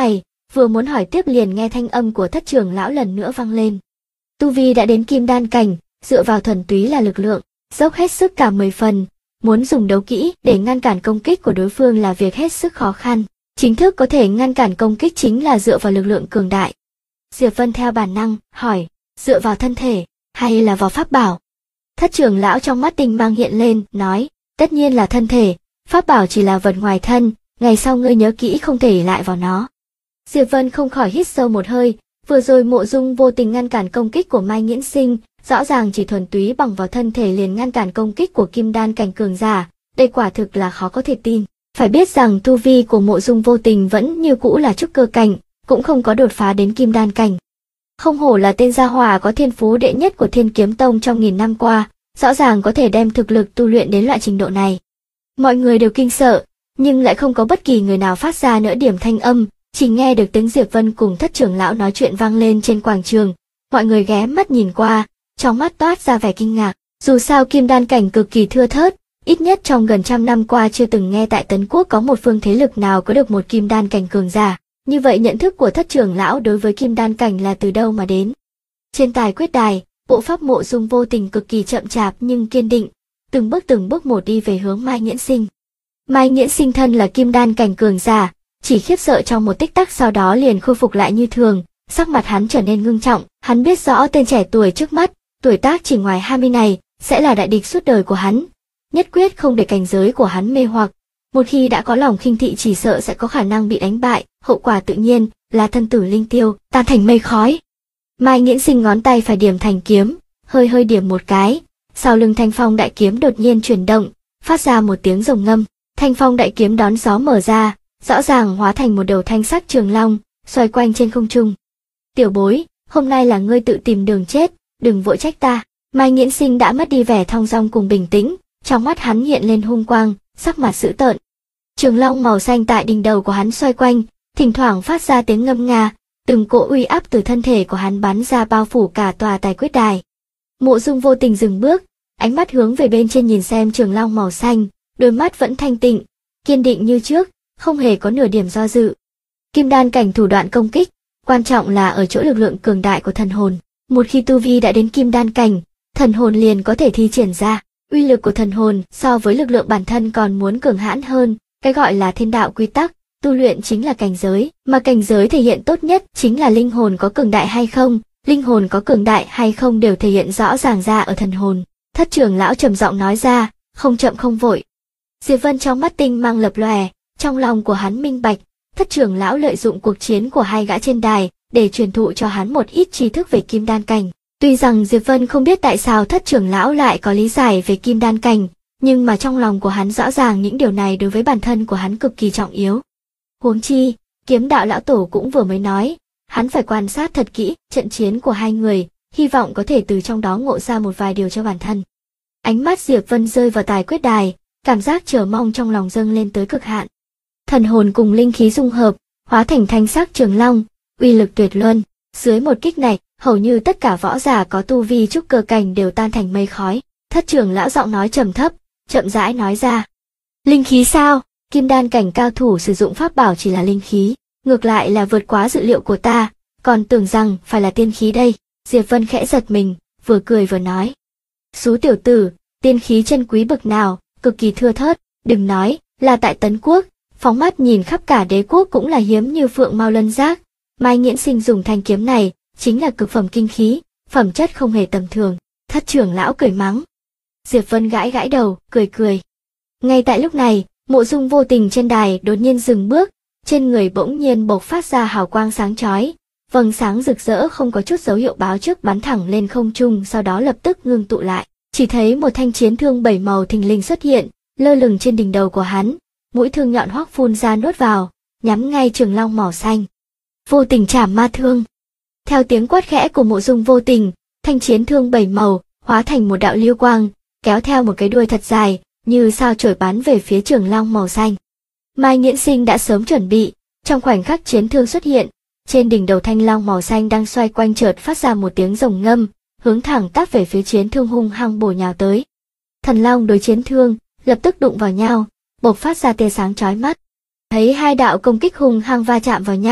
Speaker 1: vừa muốn hỏi tiếp liền nghe thanh âm của Thất trưởng lão lần nữa vang lên. Tu vi đã đến kim đan cảnh, dựa vào thuần túy là lực lượng, dốc hết sức cả 10 phần, muốn dùng đấu kỹ để ngăn cản công kích của đối phương là việc hết sức khó khăn. Chính thức có thể ngăn cản công kích chính là dựa vào lực lượng cường đại. Diệp Vân theo bản năng hỏi, dựa vào thân thể hay là vào pháp bảo? Thất trưởng lão trong mắt tinh mang hiện lên, nói, tất nhiên là thân thể, pháp bảo chỉ là vật ngoài thân, ngày sau ngươi nhớ kỹ không thể ỷ lại vào nó. Diệp Vân không khỏi hít sâu một hơi, vừa rồi Mộ Dung vô tình ngăn cản công kích của Mai Nghiễn Sinh, rõ ràng chỉ thuần túy bằng vào thân thể liền ngăn cản công kích của kim đan cảnh cường giả, đây quả thực là khó có thể tin. Phải biết rằng tu vi của Mộ Dung vô tình vẫn như cũ là trúc cơ cảnh, cũng không có đột phá đến kim đan cảnh. Không hổ là tên gia hỏa có thiên phú đệ nhất của Thiên Kiếm Tông trong nghìn năm qua, rõ ràng có thể đem thực lực tu luyện đến loại trình độ này. Mọi người đều kinh sợ, nhưng lại không có bất kỳ người nào phát ra nửa điểm thanh âm, chỉ nghe được tiếng Diệp Vân cùng Thất trưởng lão nói chuyện vang lên trên quảng trường. Mọi người ghé mắt nhìn qua, trong mắt toát ra vẻ kinh ngạc. Dù sao kim đan cảnh cực kỳ thưa thớt, ít nhất trong gần trăm năm qua chưa từng nghe tại Tấn Quốc có một phương thế lực nào có được một kim đan cảnh cường giả. Như vậy nhận thức của Thất trưởng lão đối với kim đan cảnh là từ đâu mà đến? Trên tài quyết đài, bộ pháp Mộ Dung vô tình cực kỳ chậm chạp nhưng kiên định, từng bước một đi về hướng Mai Nghiễn Sinh. Mai Nghiễn Sinh thân là kim đan cảnh cường giả, chỉ khiếp sợ trong một tích tắc sau đó liền khôi phục lại như thường, sắc mặt hắn trở nên ngưng trọng, hắn biết rõ tên trẻ tuổi trước mắt, tuổi tác chỉ ngoài 20 này, sẽ là đại địch suốt đời của hắn, nhất quyết không để cảnh giới của hắn mê hoặc, một khi đã có lòng khinh thị chỉ sợ sẽ có khả năng bị đánh bại, hậu quả tự nhiên là thân tử linh tiêu, tan thành mây khói. Mai Nghiễn Sinh ngón tay phải điểm thành kiếm, hơi điểm một cái, sau lưng Thanh Phong đại kiếm đột nhiên chuyển động, phát ra một tiếng rồng ngâm, Thanh Phong đại kiếm đón gió mở ra, rõ ràng hóa thành một đầu thanh sắc trường long, xoay quanh trên không trung. Tiểu bối, hôm nay là ngươi tự tìm đường chết, đừng vội trách ta. Mai Nghiễn Sinh đã mất đi vẻ thong dong cùng bình tĩnh, trong mắt hắn hiện lên hung quang, sắc mặt dữ tợn. Trường long màu xanh tại đỉnh đầu của hắn xoay quanh, thỉnh thoảng phát ra tiếng ngâm nga, từng cỗ uy áp từ thân thể của hắn bắn ra bao phủ cả tòa tài quyết đài. Mộ Dung vô tình dừng bước, ánh mắt hướng về bên trên nhìn xem trường long màu xanh, đôi mắt vẫn thanh tịnh, kiên định như trước, không hề có nửa điểm do dự. Kim đan cảnh thủ đoạn công kích, quan trọng là ở chỗ lực lượng cường đại của thần hồn. Một khi tu vi đã đến kim đan cảnh, thần hồn liền có thể thi triển ra. Uy lực của thần hồn so với lực lượng bản thân còn muốn cường hãn hơn, cái gọi là thiên đạo quy tắc, tu luyện chính là cảnh giới, mà cảnh giới thể hiện tốt nhất chính là linh hồn có cường đại hay không, linh hồn có cường đại hay không đều thể hiện rõ ràng ra ở thần hồn. Thất trưởng lão trầm giọng nói ra, không chậm không vội. Diệp Vân trong mắt tinh mang lập lòe, trong lòng của hắn minh bạch, Thất trưởng lão lợi dụng cuộc chiến của hai gã trên đài để truyền thụ cho hắn một ít tri thức về kim đan cảnh. Tuy rằng Diệp Vân không biết tại sao Thất trưởng lão lại có lý giải về kim đan cảnh, nhưng mà trong lòng của hắn rõ ràng những điều này đối với bản thân của hắn cực kỳ trọng yếu. Huống chi, Kiếm đạo lão tổ cũng vừa mới nói, hắn phải quan sát thật kỹ trận chiến của hai người, hy vọng có thể từ trong đó ngộ ra một vài điều cho bản thân. Ánh mắt Diệp Vân rơi vào tài quyết đài, cảm giác chờ mong trong lòng dâng lên tới cực hạn. Thần hồn cùng linh khí dung hợp, hóa thành thanh sắc trường long, uy lực tuyệt luân. Dưới một kích này, hầu như tất cả võ giả có tu vi trúc cơ cảnh đều tan thành mây khói. Thất trưởng lão giọng nói trầm thấp, chậm rãi nói ra. Linh khí sao? Kim đan cảnh cao thủ sử dụng pháp bảo chỉ là linh khí, ngược lại là vượt quá dự liệu của ta, còn tưởng rằng phải là tiên khí đây. Diệp Vân khẽ giật mình, vừa cười vừa nói. Xú tiểu tử, tiên khí chân quý bậc nào, cực kỳ thưa thớt, đừng nói là tại Tấn Quốc, phóng mắt nhìn khắp cả đế quốc cũng là hiếm như phượng mao lân giác. Mai Nghiễn Sinh dùng thanh kiếm này, chính là cực phẩm kinh khí, phẩm chất không hề tầm thường. Thất trưởng lão cười mắng. Diệp Vân gãi gãi đầu, cười. Ngay tại lúc này, Mộ Dung vô tình trên đài đột nhiên dừng bước, trên người bỗng nhiên bộc phát ra hào quang sáng chói, vầng sáng rực rỡ không có chút dấu hiệu báo trước bắn thẳng lên không trung, sau đó lập tức ngưng tụ lại. Chỉ thấy một thanh chiến thương 7 màu thình lình xuất hiện, lơ lửng trên đỉnh đầu của hắn, mũi thương nhọn hoắc phun ra nuốt vào, nhắm ngay trường long màu xanh. Vô tình trảm ma thương. Theo tiếng quát khẽ của Mộ Dung vô tình, thanh chiến thương 7 màu hóa thành một đạo lưu quang, kéo theo một cái đuôi thật dài, như sao chổi bắn về phía trường long màu xanh. Mai Nghiễn Sinh đã sớm chuẩn bị, trong khoảnh khắc chiến thương xuất hiện, trên đỉnh đầu thanh long màu xanh đang xoay quanh chợt phát ra một tiếng rồng ngâm, hướng thẳng tắp về phía chiến thương hung hăng bổ nhào tới. Thần long đối chiến thương lập tức đụng vào nhau, bộc phát ra tia sáng chói mắt. Thấy hai đạo công kích hung hăng va chạm vào nhau,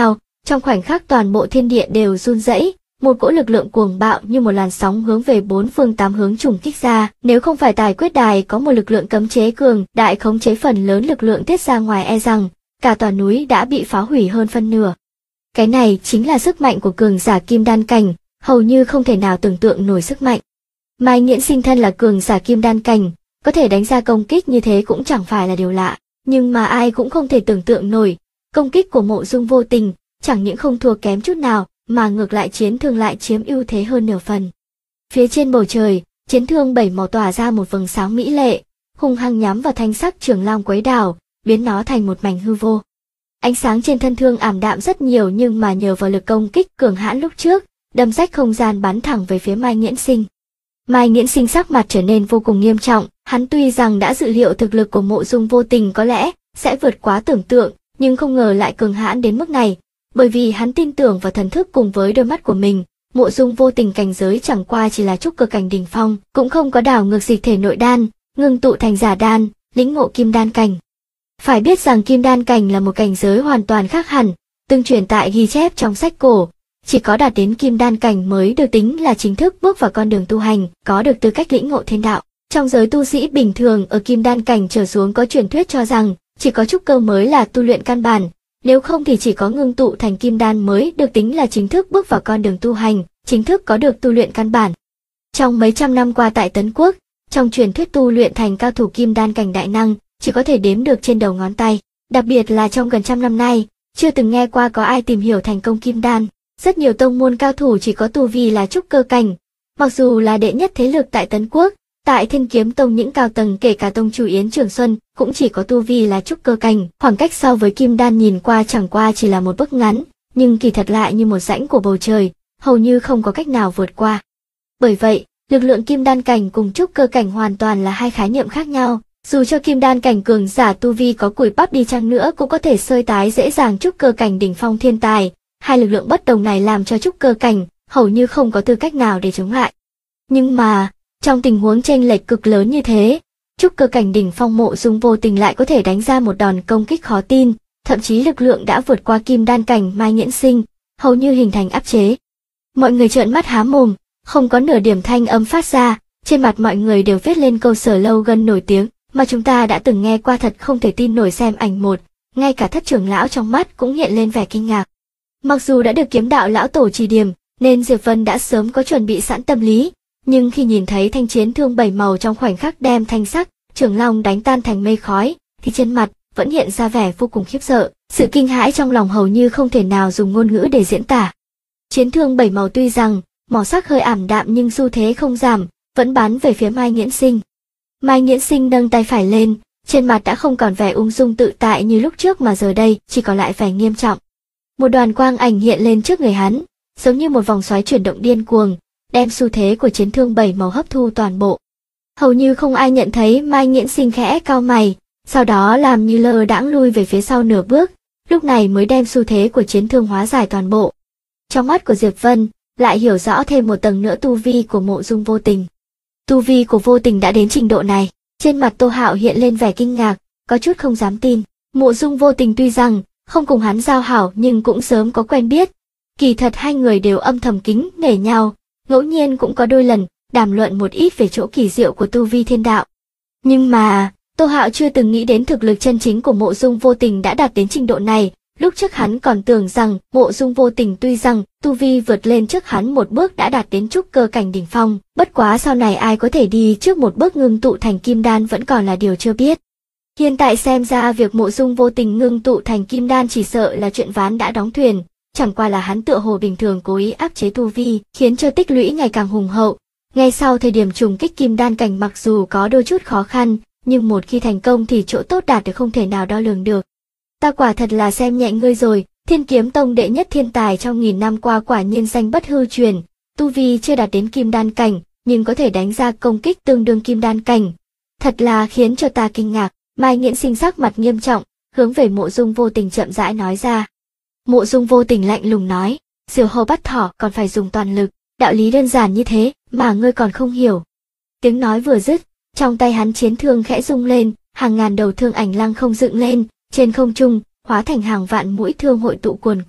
Speaker 1: Trong khoảnh khắc toàn bộ thiên địa đều run rẩy, một cỗ lực lượng cuồng bạo như một làn sóng hướng về bốn phương tám hướng trùng kích ra. Nếu không phải tài quyết đài có một lực lượng cấm chế cường đại khống chế phần lớn lực lượng tiết ra ngoài, e rằng cả tòa núi đã bị phá hủy hơn phân nửa. Cái này chính là sức mạnh của cường giả kim đan cảnh, hầu như không thể nào tưởng tượng nổi sức mạnh. Mai Nghiễn Sinh thân là cường giả kim đan cảnh, có thể đánh ra công kích như thế cũng chẳng phải là điều lạ, nhưng mà ai cũng không thể tưởng tượng nổi, công kích của Mộ Dung Vô Tình chẳng những không thua kém chút nào, mà ngược lại chiến thương lại chiếm ưu thế hơn nửa phần. Phía trên bầu trời, chiến thương 7 màu tỏa ra một vầng sáng mỹ lệ, hung hăng nhắm vào thanh sắc trường long quấy đảo, biến nó thành một mảnh hư vô. Ánh sáng trên thân thương ảm đạm rất nhiều, nhưng mà nhờ vào lực công kích cường hãn lúc trước, đâm rách không gian bắn thẳng về phía Mai Nghiễn Sinh. Mai Nghiễn Sinh sắc mặt trở nên vô cùng nghiêm trọng, hắn tuy rằng đã dự liệu thực lực của Mộ Dung Vô Tình có lẽ sẽ vượt quá tưởng tượng, nhưng không ngờ lại cường hãn đến mức này, bởi vì hắn tin tưởng vào thần thức cùng với đôi mắt của mình. Mộ Dung Vô Tình cảnh giới chẳng qua chỉ là trúc cơ cảnh đỉnh phong, cũng không có đảo ngược dịch thể nội đan, ngưng tụ thành giả đan, lĩnh ngộ kim đan cảnh. Phải biết rằng kim đan cảnh là một cảnh giới hoàn toàn khác hẳn, tương truyền tại ghi chép trong sách cổ, chỉ có đạt đến kim đan cảnh mới được tính là chính thức bước vào con đường tu hành, có được tư cách lĩnh ngộ thiên đạo. Trong giới tu sĩ bình thường ở kim đan cảnh trở xuống có truyền thuyết cho rằng chỉ có trúc cơ mới là tu luyện căn bản, nếu không thì chỉ có ngưng tụ thành kim đan mới được tính là chính thức bước vào con đường tu hành, chính thức có được tu luyện căn bản. Trong mấy trăm năm qua tại Tấn Quốc, trong truyền thuyết tu luyện thành cao thủ kim đan cảnh đại năng chỉ có thể đếm được trên đầu ngón tay, đặc biệt là trong gần trăm năm nay, chưa từng nghe qua có ai tìm hiểu thành công kim đan. Rất nhiều tông môn cao thủ chỉ có tu vi là trúc cơ cảnh, mặc dù là đệ nhất thế lực tại Tấn Quốc, tại Thiên Kiếm Tông những cao tầng kể cả tông chủ Yến Trường Xuân cũng chỉ có tu vi là trúc cơ cảnh, khoảng cách so với kim đan nhìn qua chẳng qua chỉ là một bước ngắn, nhưng kỳ thật lại như một rãnh của bầu trời, hầu như không có cách nào vượt qua. Bởi vậy, lực lượng kim đan cảnh cùng trúc cơ cảnh hoàn toàn là hai khái niệm khác nhau, dù cho kim đan cảnh cường giả tu vi có cùi bắp đi chăng nữa cũng có thể xơi tái dễ dàng trúc cơ cảnh đỉnh phong thiên tài, hai lực lượng bất đồng này làm cho trúc cơ cảnh hầu như không có tư cách nào để chống lại. Nhưng mà, trong tình huống chênh lệch cực lớn như thế, trúc cơ cảnh đỉnh phong Mộ Dung Vô Tình lại có thể đánh ra một đòn công kích khó tin, thậm chí lực lượng đã vượt qua kim đan cảnh Mai Nghiễn Sinh, hầu như hình thành áp chế. Mọi người trợn mắt há mồm, không có nửa điểm thanh âm phát ra, trên mặt mọi người đều viết lên câu Sở Lâu Gân nổi tiếng mà chúng ta đã từng nghe qua, thật không thể tin nổi. Xem ảnh một, ngay cả Thất trưởng lão trong mắt cũng hiện lên vẻ kinh ngạc. Mặc dù đã được Kiếm Đạo lão tổ chỉ điểm, nên Diệp Vân đã sớm có chuẩn bị sẵn tâm lý, nhưng khi nhìn thấy thanh chiến thương 7 màu trong khoảnh khắc đem thanh sắc trưởng long đánh tan thành mây khói, thì trên mặt vẫn hiện ra vẻ vô cùng khiếp sợ, sự kinh hãi trong lòng hầu như không thể nào dùng ngôn ngữ để diễn tả. Chiến thương 7 màu tuy rằng màu sắc hơi ảm đạm nhưng xu thế không giảm, vẫn bắn về phía Mai Nghiễn Sinh. Mai Nghiễn Sinh nâng tay phải lên, trên mặt đã không còn vẻ ung dung tự tại như lúc trước mà giờ đây chỉ còn lại vẻ nghiêm trọng. Một đoàn quang ảnh hiện lên trước người hắn, giống như một vòng xoáy chuyển động điên cuồng, đem xu thế của chiến thương 7 màu hấp thu toàn bộ. Hầu như không ai nhận thấy Mai Nghiễn Sinh khẽ cau mày, sau đó làm như lơ đãng lui về phía sau nửa bước, lúc này mới đem xu thế của chiến thương hóa giải toàn bộ. Trong mắt của Diệp Vân lại hiểu rõ thêm một tầng nữa tu vi của Mộ Dung Vô Tình. Tu vi của Vô Tình đã đến trình độ này, trên mặt Tô Hạo hiện lên vẻ kinh ngạc, có chút không dám tin. Mộ Dung Vô Tình tuy rằng không cùng hắn giao hảo nhưng cũng sớm có quen biết, kỳ thật hai người đều âm thầm kính nể nhau, ngẫu nhiên cũng có đôi lần đàm luận một ít về chỗ kỳ diệu của tu vi thiên đạo. Nhưng mà, Tô Hạo chưa từng nghĩ đến thực lực chân chính của Mộ Dung Vô Tình đã đạt đến trình độ này. Lúc trước hắn còn tưởng rằng Mộ Dung Vô Tình tuy rằng tu vi vượt lên trước hắn một bước đã đạt đến trúc cơ cảnh đỉnh phong, bất quá sau này ai có thể đi trước một bước ngưng tụ thành kim đan vẫn còn là điều chưa biết. Hiện tại xem ra việc Mộ Dung Vô Tình ngưng tụ thành kim đan chỉ sợ là chuyện ván đã đóng thuyền, chẳng qua là hắn tựa hồ bình thường cố ý áp chế tu vi, khiến cho tích lũy ngày càng hùng hậu. Ngay sau thời điểm trùng kích kim đan cảnh mặc dù có đôi chút khó khăn, nhưng một khi thành công thì chỗ tốt đạt được không thể nào đo lường được. Ta quả thật là xem nhẹ ngươi rồi, Thiên Kiếm Tông đệ nhất thiên tài trong nghìn năm qua quả nhiên danh bất hư truyền, tu vi chưa đạt đến kim đan cảnh, nhưng có thể đánh ra công kích tương đương kim đan cảnh. Thật là khiến cho ta kinh ngạc. Mai Nghiễn Sinh sắc mặt nghiêm trọng, hướng về Mộ Dung Vô Tình chậm rãi nói ra. Mộ Dung Vô Tình lạnh lùng nói, diều hâu bắt thỏ còn phải dùng toàn lực, đạo lý đơn giản như thế mà ngươi còn không hiểu. Tiếng nói vừa dứt, trong tay hắn chiến thương khẽ rung lên, hàng ngàn đầu thương ảnh lăng không dựng lên, trên không trung, hóa thành hàng vạn mũi thương hội tụ cuồn cuộn,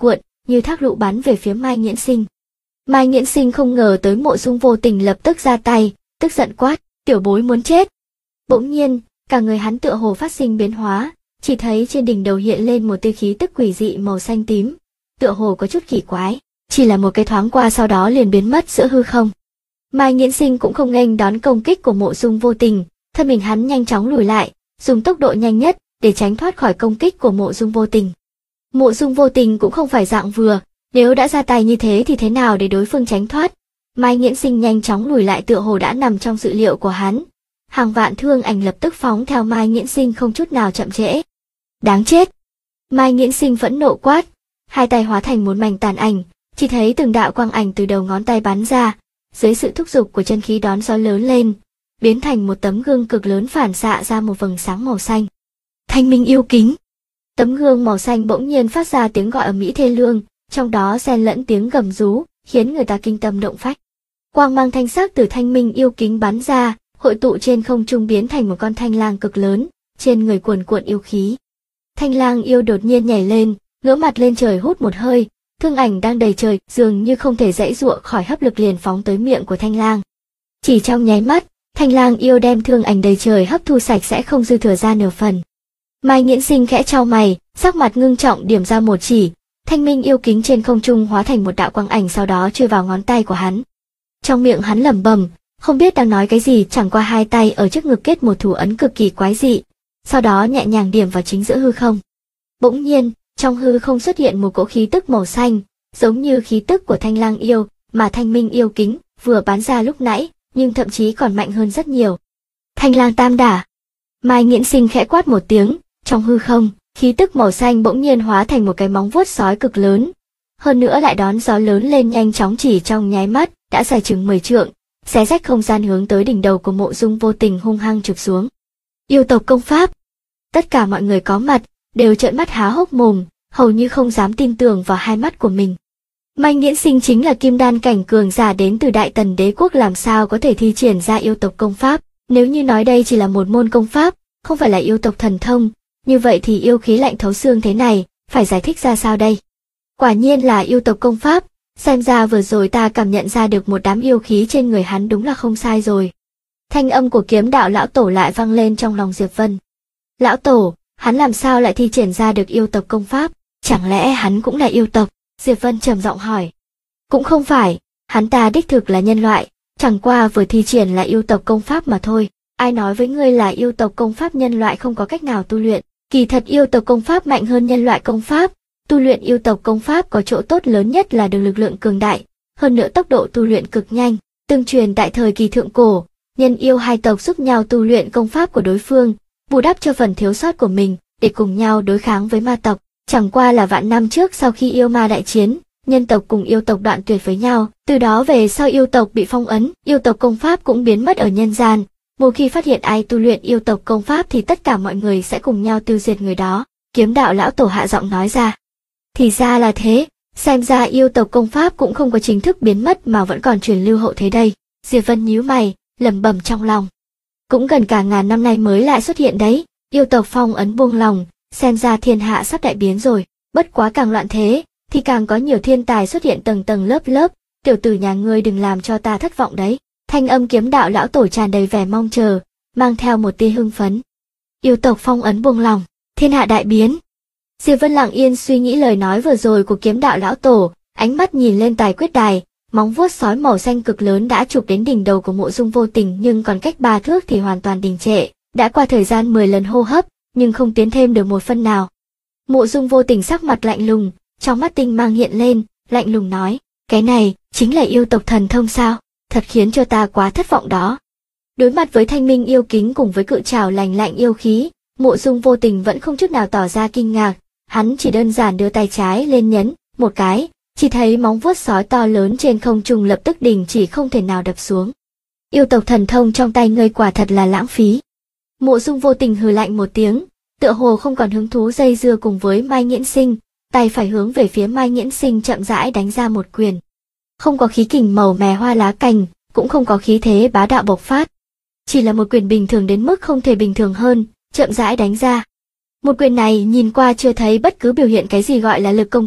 Speaker 1: như thác lũ bắn về phía Mai Nghiễn Sinh. Mai Nghiễn Sinh không ngờ tới Mộ Dung Vô Tình lập tức ra tay, tức giận quát, tiểu bối muốn chết. Bỗng nhiên, cả người hắn tựa hồ phát sinh biến hóa, chỉ thấy trên đỉnh đầu hiện lên một tia khí tức quỷ dị màu xanh tím, tựa hồ có chút kỳ quái, chỉ là một cái thoáng qua sau đó liền biến mất giữa hư không. Mai Nghiễn Sinh cũng không nghênh đón công kích của Mộ Dung Vô Tình, thân mình hắn nhanh chóng lùi lại, dùng tốc độ nhanh nhất để tránh thoát khỏi công kích của Mộ Dung Vô Tình. Mộ Dung Vô Tình cũng không phải dạng vừa, nếu đã ra tay như thế thì thế nào để đối phương tránh thoát. Mai Nghiễn Sinh nhanh chóng lùi lại tựa hồ đã nằm trong dự liệu của hắn. Hàng vạn thương ảnh lập tức phóng theo Mai Nghiễn Sinh không chút nào chậm trễ. Đáng chết! Mai Nghiễn Sinh phẫn nộ quát, hai tay hóa thành một mảnh tàn ảnh, chỉ thấy từng đạo quang ảnh từ đầu ngón tay bắn ra, dưới sự thúc giục của chân khí đón gió lớn lên, biến thành một tấm gương cực lớn phản xạ ra một vầng sáng màu xanh. Thanh minh yêu kính! Tấm gương màu xanh bỗng nhiên phát ra tiếng gọi ầm ĩ thê lương, trong đó xen lẫn tiếng gầm rú, khiến người ta kinh tâm động phách. Quang mang thanh sắc từ thanh minh yêu kính bắn ra, hội tụ trên không trung biến thành một con thanh lang cực lớn, trên người cuồn cuộn yêu khí. Thanh lang yêu đột nhiên nhảy lên, ngửa mặt lên trời hút một hơi, thương ảnh đang đầy trời, dường như không thể giãy giụa khỏi hấp lực liền phóng tới miệng của thanh lang. Chỉ trong nháy mắt, thanh lang yêu đem thương ảnh đầy trời hấp thu sạch sẽ không dư thừa ra nửa phần. Mai Nghiễn Sinh khẽ chau mày, sắc mặt ngưng trọng điểm ra một chỉ, thanh minh yêu kính trên không trung hóa thành một đạo quang ảnh sau đó chui vào ngón tay của hắn. Trong miệng hắn lẩm bẩm, không biết đang nói cái gì, chẳng qua hai tay ở trước ngực kết một thủ ấn cực kỳ quái dị, sau đó nhẹ nhàng điểm vào chính giữa hư không. Bỗng nhiên, trong hư không xuất hiện một cỗ khí tức màu xanh, giống như khí tức của thanh lang yêu mà thanh minh yêu kính vừa bắn ra lúc nãy, nhưng thậm chí còn mạnh hơn rất nhiều. Thanh lang tam đả! Mai Nghiễn Sinh khẽ quát một tiếng, trong hư không, khí tức màu xanh bỗng nhiên hóa thành một cái móng vuốt sói cực lớn, hơn nữa lại đón gió lớn lên nhanh chóng, chỉ trong nháy mắt đã dài chừng 10 trượng, xé rách không gian hướng tới đỉnh đầu của Mộ Dung Vô Tình hung hăng chụp xuống. Yêu tộc công pháp! Tất cả mọi người có mặt đều trợn mắt há hốc mồm, hầu như không dám tin tưởng vào hai mắt của mình. Mai Nghiễn Sinh chính là kim đan cảnh cường giả đến từ Đại Tần Đế quốc, làm sao có thể thi triển ra yêu tộc công pháp? Nếu như nói đây chỉ là một môn công pháp, không phải là yêu tộc thần thông, như vậy thì yêu khí lạnh thấu xương thế này, phải giải thích ra sao đây? Quả nhiên là yêu tộc công pháp, xem ra vừa rồi ta cảm nhận ra được một đám yêu khí trên người hắn đúng là không sai rồi. Thanh âm của Kiếm Đạo lão tổ lại vang lên trong lòng Diệp Vân. Lão tổ, hắn làm sao lại thi triển ra được yêu tộc công pháp? Chẳng lẽ hắn cũng là yêu tộc? Diệp Vân trầm giọng hỏi. Cũng không phải, hắn ta đích thực là nhân loại, chẳng qua vừa thi triển là yêu tộc công pháp mà thôi. Ai nói với ngươi là yêu tộc công pháp nhân loại không có cách nào tu luyện? Kỳ thật yêu tộc công pháp mạnh hơn nhân loại công pháp. Tu luyện yêu tộc công pháp có chỗ tốt lớn nhất là được lực lượng cường đại, hơn nữa tốc độ tu luyện cực nhanh. Tương truyền tại thời kỳ thượng cổ, nhân yêu hai tộc giúp nhau tu luyện công pháp của đối phương, bù đắp cho phần thiếu sót của mình, để cùng nhau đối kháng với ma tộc. Chẳng qua là vạn năm trước sau khi yêu ma đại chiến, nhân tộc cùng yêu tộc đoạn tuyệt với nhau, từ đó về sau yêu tộc bị phong ấn, yêu tộc công pháp cũng biến mất ở nhân gian. Một khi phát hiện ai tu luyện yêu tộc công pháp thì tất cả mọi người sẽ cùng nhau tiêu diệt người đó. Kiếm Đạo lão tổ hạ giọng nói ra. Thì ra là thế, xem ra yêu tộc công pháp cũng không có chính thức biến mất mà vẫn còn truyền lưu hậu thế đây. Diệp Vân nhíu mày, lẩm bẩm trong lòng. Cũng gần cả ngàn năm nay mới lại xuất hiện đấy, yêu tộc phong ấn buông lòng, xem ra thiên hạ sắp đại biến rồi. Bất quá càng loạn thế, thì càng có nhiều thiên tài xuất hiện tầng tầng lớp lớp, tiểu tử nhà ngươi đừng làm cho ta thất vọng đấy. Thanh âm Kiếm Đạo lão tổ tràn đầy vẻ mong chờ, mang theo một tia hưng phấn. Yêu tộc phong ấn buông lòng, thiên hạ đại biến. Diệp Vân lặng yên suy nghĩ lời nói vừa rồi của Kiếm Đạo lão tổ, ánh mắt nhìn lên tài quyết đài, móng vuốt sói màu xanh cực lớn đã chụp đến đỉnh đầu của Mộ Dung Vô Tình, nhưng còn cách 3 thước thì hoàn toàn đình trệ, đã qua thời gian 10 lần hô hấp, nhưng không tiến thêm được một phân nào. Mộ Dung Vô Tình sắc mặt lạnh lùng, trong mắt tinh mang hiện lên, lạnh lùng nói, cái này chính là yêu tộc thần thông sao? Thật khiến cho ta quá thất vọng đó. Đối mặt với thanh minh yêu kính cùng với cự trảo lành lạnh yêu khí, Mộ Dung Vô Tình vẫn không chút nào tỏ ra kinh ngạc, hắn chỉ đơn giản đưa tay trái lên nhấn một cái, chỉ thấy móng vuốt sói to lớn trên không trung lập tức đình chỉ, không thể nào đập xuống. Yêu tộc thần thông trong tay ngươi quả thật là lãng phí. Mộ Dung Vô Tình hừ lạnh một tiếng, tựa hồ không còn hứng thú dây dưa cùng với Mai Nghiễn Sinh, tay phải hướng về phía Mai Nghiễn Sinh chậm rãi đánh ra một quyền. Không có khí kình màu mè hoa lá cành, cũng không có khí thế bá đạo bộc phát. Chỉ là một quyền bình thường đến mức không thể bình thường hơn, chậm rãi đánh ra. Một quyền này nhìn qua chưa thấy bất cứ biểu hiện cái gì gọi là lực công kích,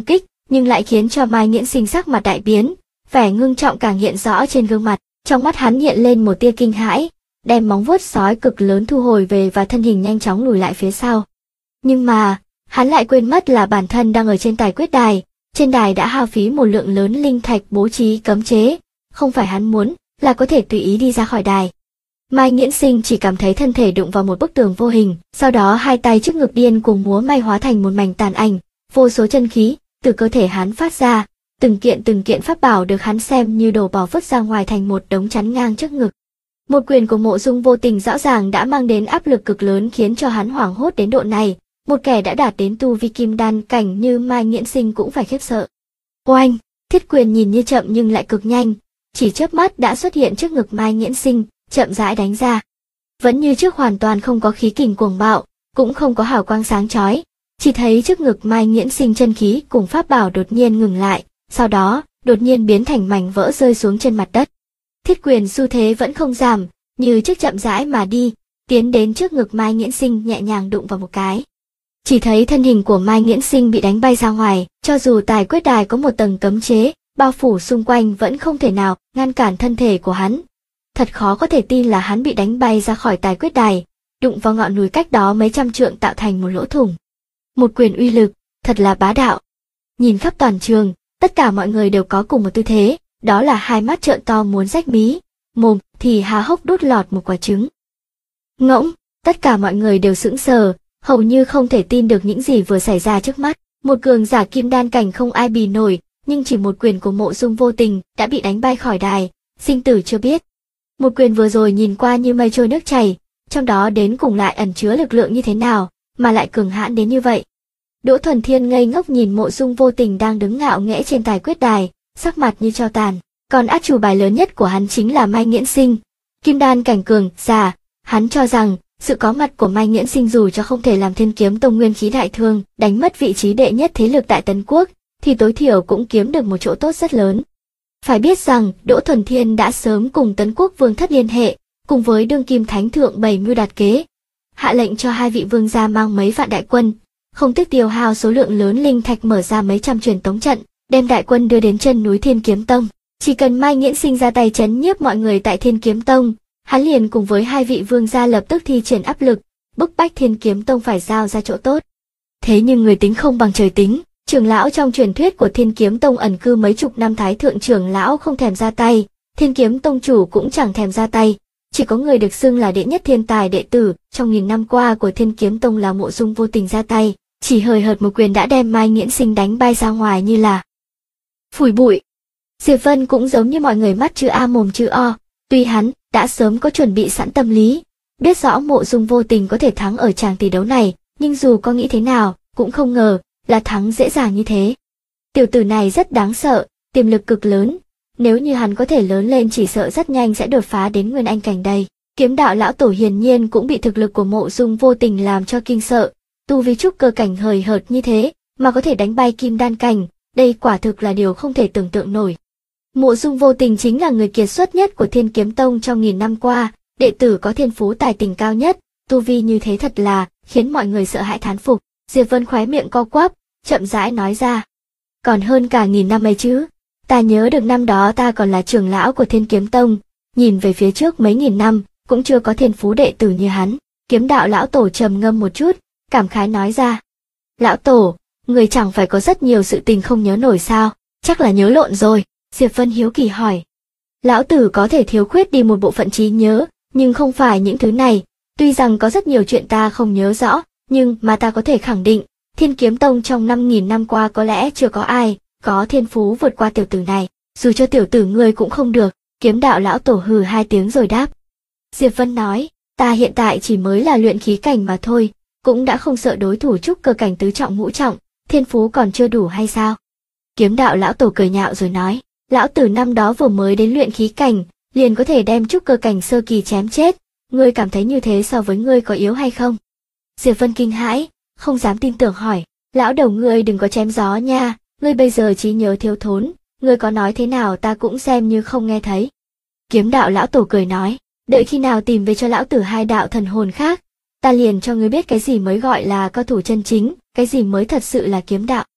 Speaker 1: nhưng lại khiến cho Mai Nghiễn Sinh sắc mặt đại biến, vẻ ngưng trọng càng hiện rõ trên gương mặt, trong mắt hắn hiện lên một tia kinh hãi, đem móng vuốt sói cực lớn thu hồi về và thân hình nhanh chóng lùi lại phía sau. Nhưng mà, hắn lại quên mất là bản thân đang ở trên tài quyết đài, trên đài đã hao phí một lượng lớn linh thạch bố trí cấm chế, không phải hắn muốn là có thể tùy ý đi ra khỏi đài. Mai Nghiễn Sinh chỉ cảm thấy thân thể đụng vào một bức tường vô hình, sau đó hai tay trước ngực điên cùng múa may hóa thành một mảnh tàn ảnh, vô số chân khí từ cơ thể hắn phát ra, từng kiện pháp bảo được hắn xem như đồ bỏ vứt ra ngoài thành một đống chắn ngang trước ngực. Một quyền của Mộ Dung Vô Tình rõ ràng đã mang đến áp lực cực lớn khiến cho hắn hoảng hốt đến độ này, một kẻ đã đạt đến tu vi kim đan cảnh như Mai Nghiễn Sinh cũng phải khiếp sợ. Oanh, thiết quyền nhìn như chậm nhưng lại cực nhanh, chỉ chớp mắt đã xuất hiện trước ngực Mai Nghiễn Sinh, chậm rãi đánh ra. Vẫn như trước hoàn toàn không có khí kình cuồng bạo, cũng không có hào quang sáng chói, chỉ thấy trước ngực Mai Nghiễn Sinh chân khí cùng pháp bảo đột nhiên ngừng lại, sau đó đột nhiên biến thành mảnh vỡ rơi xuống trên mặt đất. Thiết quyền xu thế vẫn không giảm, như trước chậm rãi mà đi, tiến đến trước ngực Mai Nghiễn Sinh nhẹ nhàng đụng vào một cái. Chỉ thấy thân hình của Mai Nghiễn Sinh bị đánh bay ra ngoài, cho dù tài quyết đài có một tầng cấm chế, bao phủ xung quanh vẫn không thể nào ngăn cản thân thể của hắn. Thật khó có thể tin là hắn bị đánh bay ra khỏi tài quyết đài, đụng vào ngọn núi cách đó mấy trăm trượng tạo thành một lỗ thủng. Một quyền uy lực, thật là bá đạo. Nhìn khắp toàn trường, tất cả mọi người đều có cùng một tư thế, đó là hai mắt trợn to muốn rách mí, mồm thì há hốc đút lọt một quả trứng. Ngỗng, tất cả mọi người đều sững sờ, hầu như không thể tin được những gì vừa xảy ra trước mắt. Một cường giả kim đan cảnh không ai bì nổi, nhưng chỉ một quyền của Mộ Dung Vô Tình đã bị đánh bay khỏi đài, sinh tử chưa biết. Một quyền vừa rồi nhìn qua như mây trôi nước chảy, trong đó đến cùng lại ẩn chứa lực lượng như thế nào, mà lại cường hãn đến như vậy. Đỗ Thuần Thiên ngây ngốc nhìn Mộ Dung Vô Tình đang đứng ngạo nghễ trên tài quyết đài, sắc mặt như tro tàn. Còn át chủ bài lớn nhất của hắn chính là Mai Nghiễn Sinh, kim đan cảnh cường giả. Hắn cho rằng sự có mặt của Mai Nghiễn Sinh dù cho không thể làm Thiên Kiếm Tông nguyên khí đại thương, đánh mất vị trí đệ nhất thế lực tại Tấn Quốc, thì tối thiểu cũng kiếm được một chỗ tốt rất lớn. Phải biết rằng Đỗ Thuần Thiên đã sớm cùng Tấn Quốc vương thất liên hệ, cùng với đương kim thánh thượng bày mưu đạt kế, hạ lệnh cho hai vị vương gia mang mấy vạn đại quân, không tiếc tiêu hao số lượng lớn linh thạch mở ra mấy trăm truyền tống trận, đem đại quân đưa đến chân núi Thiên Kiếm Tông. Chỉ cần Mai Nghiễn Sinh ra tay trấn nhiếp mọi người tại Thiên Kiếm Tông, hắn liền cùng với hai vị vương gia lập tức thi triển áp lực, bức bách Thiên Kiếm Tông phải giao ra chỗ tốt. Thế nhưng người tính không bằng trời tính, trưởng lão trong truyền thuyết của Thiên Kiếm Tông ẩn cư mấy chục năm thái thượng trưởng lão không thèm ra tay, Thiên Kiếm Tông chủ cũng chẳng thèm ra tay, chỉ có người được xưng là đệ nhất thiên tài đệ tử trong nghìn năm qua của Thiên Kiếm Tông là Mộ Dung Vô Tình ra tay, chỉ hời hợt một quyền đã đem Mai Nghiễn Sinh đánh bay ra ngoài như là phủi bụi. Diệp Vân cũng giống như mọi người mắt chữ A mồm chữ O, tuy hắn đã sớm có chuẩn bị sẵn tâm lý, biết rõ Mộ Dung Vô Tình có thể thắng ở tràng tỷ đấu này, nhưng dù có nghĩ thế nào, cũng không ngờ là thắng dễ dàng như thế. Tiểu tử này rất đáng sợ, tiềm lực cực lớn, nếu như hắn có thể lớn lên chỉ sợ rất nhanh sẽ đột phá đến nguyên anh cảnh đây. Kiếm đạo lão tổ hiển nhiên cũng bị thực lực của Mộ Dung Vô Tình làm cho kinh sợ, tu vi trúc cơ cảnh hời hợt như thế, mà có thể đánh bay kim đan cảnh, đây quả thực là điều không thể tưởng tượng nổi. Mộ Dung Vô Tình chính là người kiệt xuất nhất của Thiên Kiếm Tông trong nghìn năm qua, đệ tử có thiên phú tài tình cao nhất, tu vi như thế thật là khiến mọi người sợ hãi thán phục. Diệp Vân khóe miệng co quắp, chậm rãi nói ra. Còn hơn cả nghìn năm ấy chứ, ta nhớ được năm đó ta còn là trưởng lão của Thiên Kiếm Tông, nhìn về phía trước mấy nghìn năm, cũng chưa có thiên phú đệ tử như hắn. Kiếm đạo lão tổ trầm ngâm một chút, cảm khái nói ra. Lão tổ, người chẳng phải có rất nhiều sự tình không nhớ nổi sao, chắc là nhớ lộn rồi. Diệp Vân hiếu kỳ hỏi. Lão tử có thể thiếu khuyết đi một bộ phận trí nhớ, nhưng không phải những thứ này, tuy rằng có rất nhiều chuyện ta không nhớ rõ, nhưng mà ta có thể khẳng định, Thiên Kiếm Tông trong 5.000 năm qua có lẽ chưa có ai có thiên phú vượt qua tiểu tử này, dù cho tiểu tử ngươi cũng không được. Kiếm đạo lão tổ hừ hai tiếng rồi đáp. Diệp Vân nói, ta hiện tại chỉ mới là luyện khí cảnh mà thôi, cũng đã không sợ đối thủ trúc cơ cảnh tứ trọng ngũ trọng, thiên phú còn chưa đủ hay sao? Kiếm đạo lão tổ cười nhạo rồi nói, lão tử năm đó vừa mới đến luyện khí cảnh, liền có thể đem trúc cơ cảnh sơ kỳ chém chết, ngươi cảm thấy như thế so với ngươi có yếu hay không? Diệp Vân kinh hãi, không dám tin tưởng hỏi, lão đầu ngươi đừng có chém gió nha, ngươi bây giờ trí nhớ thiếu thốn, ngươi có nói thế nào ta cũng xem như không nghe thấy. Kiếm đạo lão tổ cười nói, đợi khi nào tìm về cho lão tử hai đạo thần hồn khác, ta liền cho ngươi biết cái gì mới gọi là cao thủ chân chính, cái gì mới thật sự là kiếm đạo.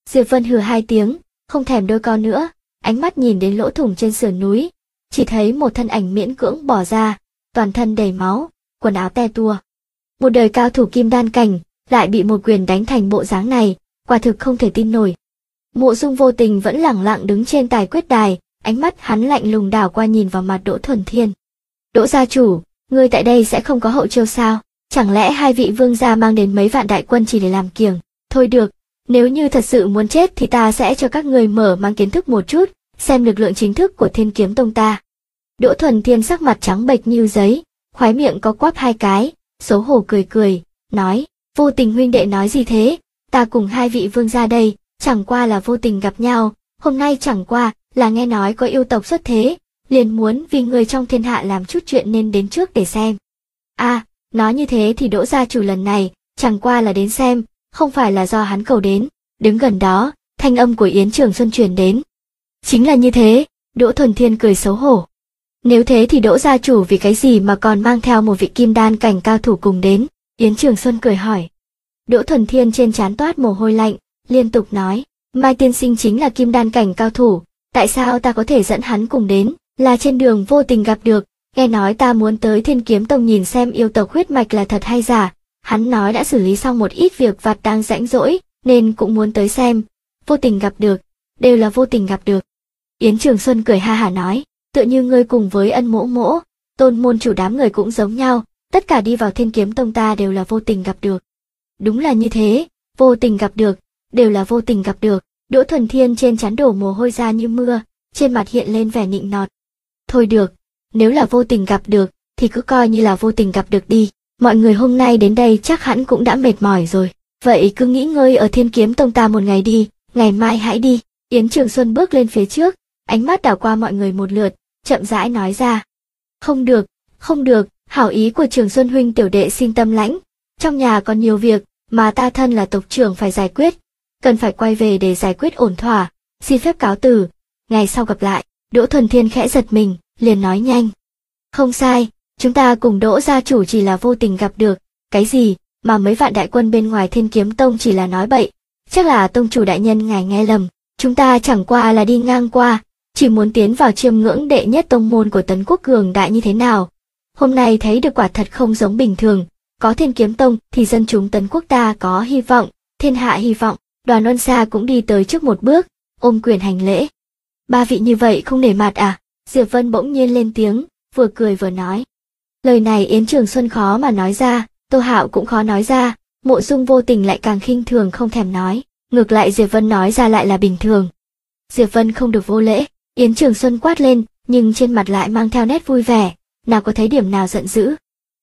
Speaker 1: Diệp Vân hừ hai tiếng, không thèm đôi co nữa, ánh mắt nhìn đến lỗ thủng trên sườn núi, chỉ thấy một thân ảnh miễn cưỡng bỏ ra, toàn thân đầy máu, quần áo te tua. Một đời cao thủ kim đan cảnh, lại bị một quyền đánh thành bộ dáng này, quả thực không thể tin nổi. Mộ Dung Vô Tình vẫn lẳng lặng đứng trên tài quyết đài, ánh mắt hắn lạnh lùng đảo qua nhìn vào mặt Đỗ Thuần Thiên. Đỗ gia chủ, ngươi tại đây sẽ không có hậu chiêu sao? Chẳng lẽ hai vị vương gia mang đến mấy vạn đại quân chỉ để làm kiềng? Thôi được, nếu như thật sự muốn chết thì ta sẽ cho các ngươi mở mang kiến thức một chút, xem lực lượng chính thức của Thiên Kiếm Tông ta. Đỗ Thuần Thiên sắc mặt trắng bệch như giấy, khóe miệng có quắp hai cái, xấu hổ cười cười, nói, Vô Tình huynh đệ nói gì thế? Ta cùng hai vị vương gia đây, chẳng qua là vô tình gặp nhau, hôm nay chẳng qua là nghe nói có yêu tộc xuất thế, liền muốn vì người trong thiên hạ làm chút chuyện nên đến trước để xem. Nói như thế thì Đỗ gia chủ lần này, chẳng qua là đến xem, không phải là do hắn cầu đến. Đứng gần đó, thanh âm của Yến Trường Xuân truyền đến. Chính là như thế, Đỗ Thuần Thiên cười xấu hổ. Nếu thế thì Đỗ gia chủ vì cái gì mà còn mang theo một vị kim đan cảnh cao thủ cùng đến? Yến Trường Xuân cười hỏi. Đỗ Thuần Thiên trên trán toát mồ hôi lạnh, liên tục nói, Mai tiên sinh chính là kim đan cảnh cao thủ, tại sao ta có thể dẫn hắn cùng đến, là trên đường vô tình gặp được, nghe nói ta muốn tới Thiên Kiếm Tông nhìn xem yêu tộc huyết mạch là thật hay giả, hắn nói đã xử lý xong một ít việc vặt đang rãnh rỗi, nên cũng muốn tới xem, vô tình gặp được, đều là vô tình gặp được. Yến Trường Xuân cười ha hả nói, tựa như ngươi cùng với Ân Mỗ Mỗ, Tôn môn chủ đám người cũng giống nhau, tất cả đi vào Thiên Kiếm Tông ta đều là vô tình gặp được. Đúng là như thế, vô tình gặp được, đều là vô tình gặp được. Đỗ Thuần Thiên trên trán đổ mồ hôi ra như mưa, trên mặt hiện lên vẻ nịnh nọt. Thôi được, nếu là vô tình gặp được, thì cứ coi như là vô tình gặp được đi. Mọi người hôm nay đến đây chắc hẳn cũng đã mệt mỏi rồi. Vậy cứ nghỉ ngơi ở Thiên Kiếm Tông ta một ngày đi, ngày mai hãy đi. Yến Trường Xuân bước lên phía trước, ánh mắt đảo qua mọi người một lượt, chậm rãi nói ra. Không được, hảo ý của Trường Xuân huynh tiểu đệ xin tâm lãnh. Trong nhà còn nhiều việc, mà ta thân là tộc trưởng phải giải quyết. Cần phải quay về để giải quyết ổn thỏa, xin phép cáo từ, ngày sau gặp lại. Đỗ Thuần Thiên khẽ giật mình, liền nói nhanh. Không sai, chúng ta cùng Đỗ gia chủ chỉ là vô tình gặp được, cái gì mà mấy vạn đại quân bên ngoài Thiên Kiếm Tông chỉ là nói bậy, chắc là tông chủ đại nhân ngài nghe lầm, chúng ta chẳng qua là đi ngang qua, chỉ muốn tiến vào chiêm ngưỡng đệ nhất tông môn của Tấn Quốc cường đại như thế nào. Hôm nay thấy được quả thật không giống bình thường, có Thiên Kiếm Tông thì dân chúng Tấn Quốc ta có hy vọng, thiên hạ hy vọng. Đoàn Oan Sa cũng đi tới trước một bước, ôm quyền hành lễ. Ba vị như vậy không nể mặt à? Diệp Vân bỗng nhiên lên tiếng, vừa cười vừa nói. Lời này Yến Trường Xuân khó mà nói ra, Tô Hạo cũng khó nói ra, Mộ Dung Vô Tình lại càng khinh thường không thèm nói. Ngược lại Diệp Vân nói ra lại là bình thường. Diệp Vân không được vô lễ, Yến Trường Xuân quát lên, nhưng trên mặt lại mang theo nét vui vẻ, nào có thấy điểm nào giận dữ.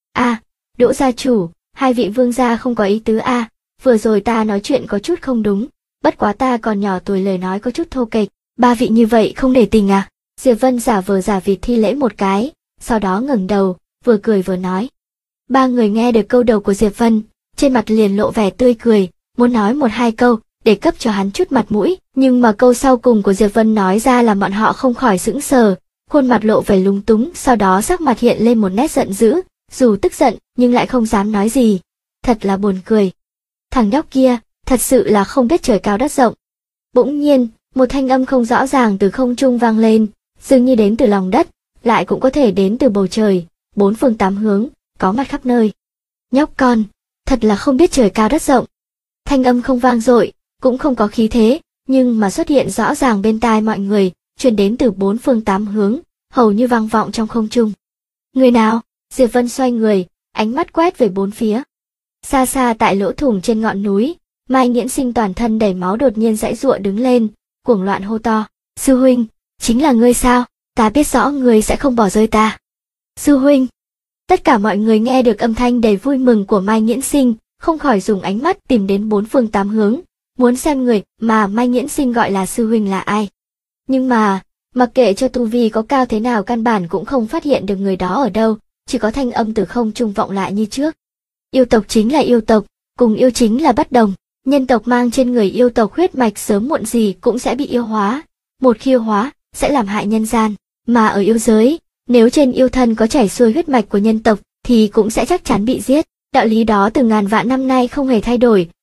Speaker 1: Đỗ gia chủ, hai vị vương gia không có ý tứ vừa rồi ta nói chuyện có chút không đúng, bất quá ta còn nhỏ tuổi lời nói có chút thô kệch, ba vị như vậy không để tình à? Diệp Vân giả vờ giả vịt thi lễ một cái, sau đó ngẩng đầu, vừa cười vừa nói. Ba người nghe được câu đầu của Diệp Vân, trên mặt liền lộ vẻ tươi cười, muốn nói một hai câu, để cấp cho hắn chút mặt mũi, nhưng mà câu sau cùng của Diệp Vân nói ra là bọn họ không khỏi sững sờ, khuôn mặt lộ vẻ lúng túng, sau đó sắc mặt hiện lên một nét giận dữ, dù tức giận nhưng lại không dám nói gì. Thật là buồn cười. Thằng nhóc kia, thật sự là không biết trời cao đất rộng. Bỗng nhiên, một thanh âm không rõ ràng từ không trung vang lên, dường như đến từ lòng đất, lại cũng có thể đến từ bầu trời, bốn phương tám hướng, có mặt khắp nơi. Nhóc con, thật là không biết trời cao đất rộng. Thanh âm không vang dội, cũng không có khí thế, nhưng mà xuất hiện rõ ràng bên tai mọi người, truyền đến từ bốn phương tám hướng, hầu như vang vọng trong không trung. Người nào? Diệp Vân xoay người, ánh mắt quét về bốn phía. Xa xa tại lỗ thủng trên ngọn núi, Mai Nghiễn Sinh toàn thân đầy máu đột nhiên giãy giụa đứng lên, cuồng loạn hô to. Sư huynh, chính là ngươi sao? Ta biết rõ ngươi sẽ không bỏ rơi ta. Sư huynh. Tất cả mọi người nghe được âm thanh đầy vui mừng của Mai Nghiễn Sinh, không khỏi dùng ánh mắt tìm đến bốn phương tám hướng, muốn xem người mà Mai Nghiễn Sinh gọi là sư huynh là ai. Nhưng mà, mặc kệ cho tu vi có cao thế nào căn bản cũng không phát hiện được người đó ở đâu, chỉ có thanh âm từ không trung vọng lại như trước. Yêu tộc chính là yêu tộc, cùng yêu chính là bất đồng. Nhân tộc mang trên người yêu tộc huyết mạch sớm muộn gì cũng sẽ bị yêu hóa. Một khi yêu hóa, sẽ làm hại nhân gian. Mà ở yêu giới, nếu trên yêu thân có chảy xuôi huyết mạch của nhân tộc, thì cũng sẽ chắc chắn bị giết. Đạo lý đó từ ngàn vạn năm nay không hề thay đổi,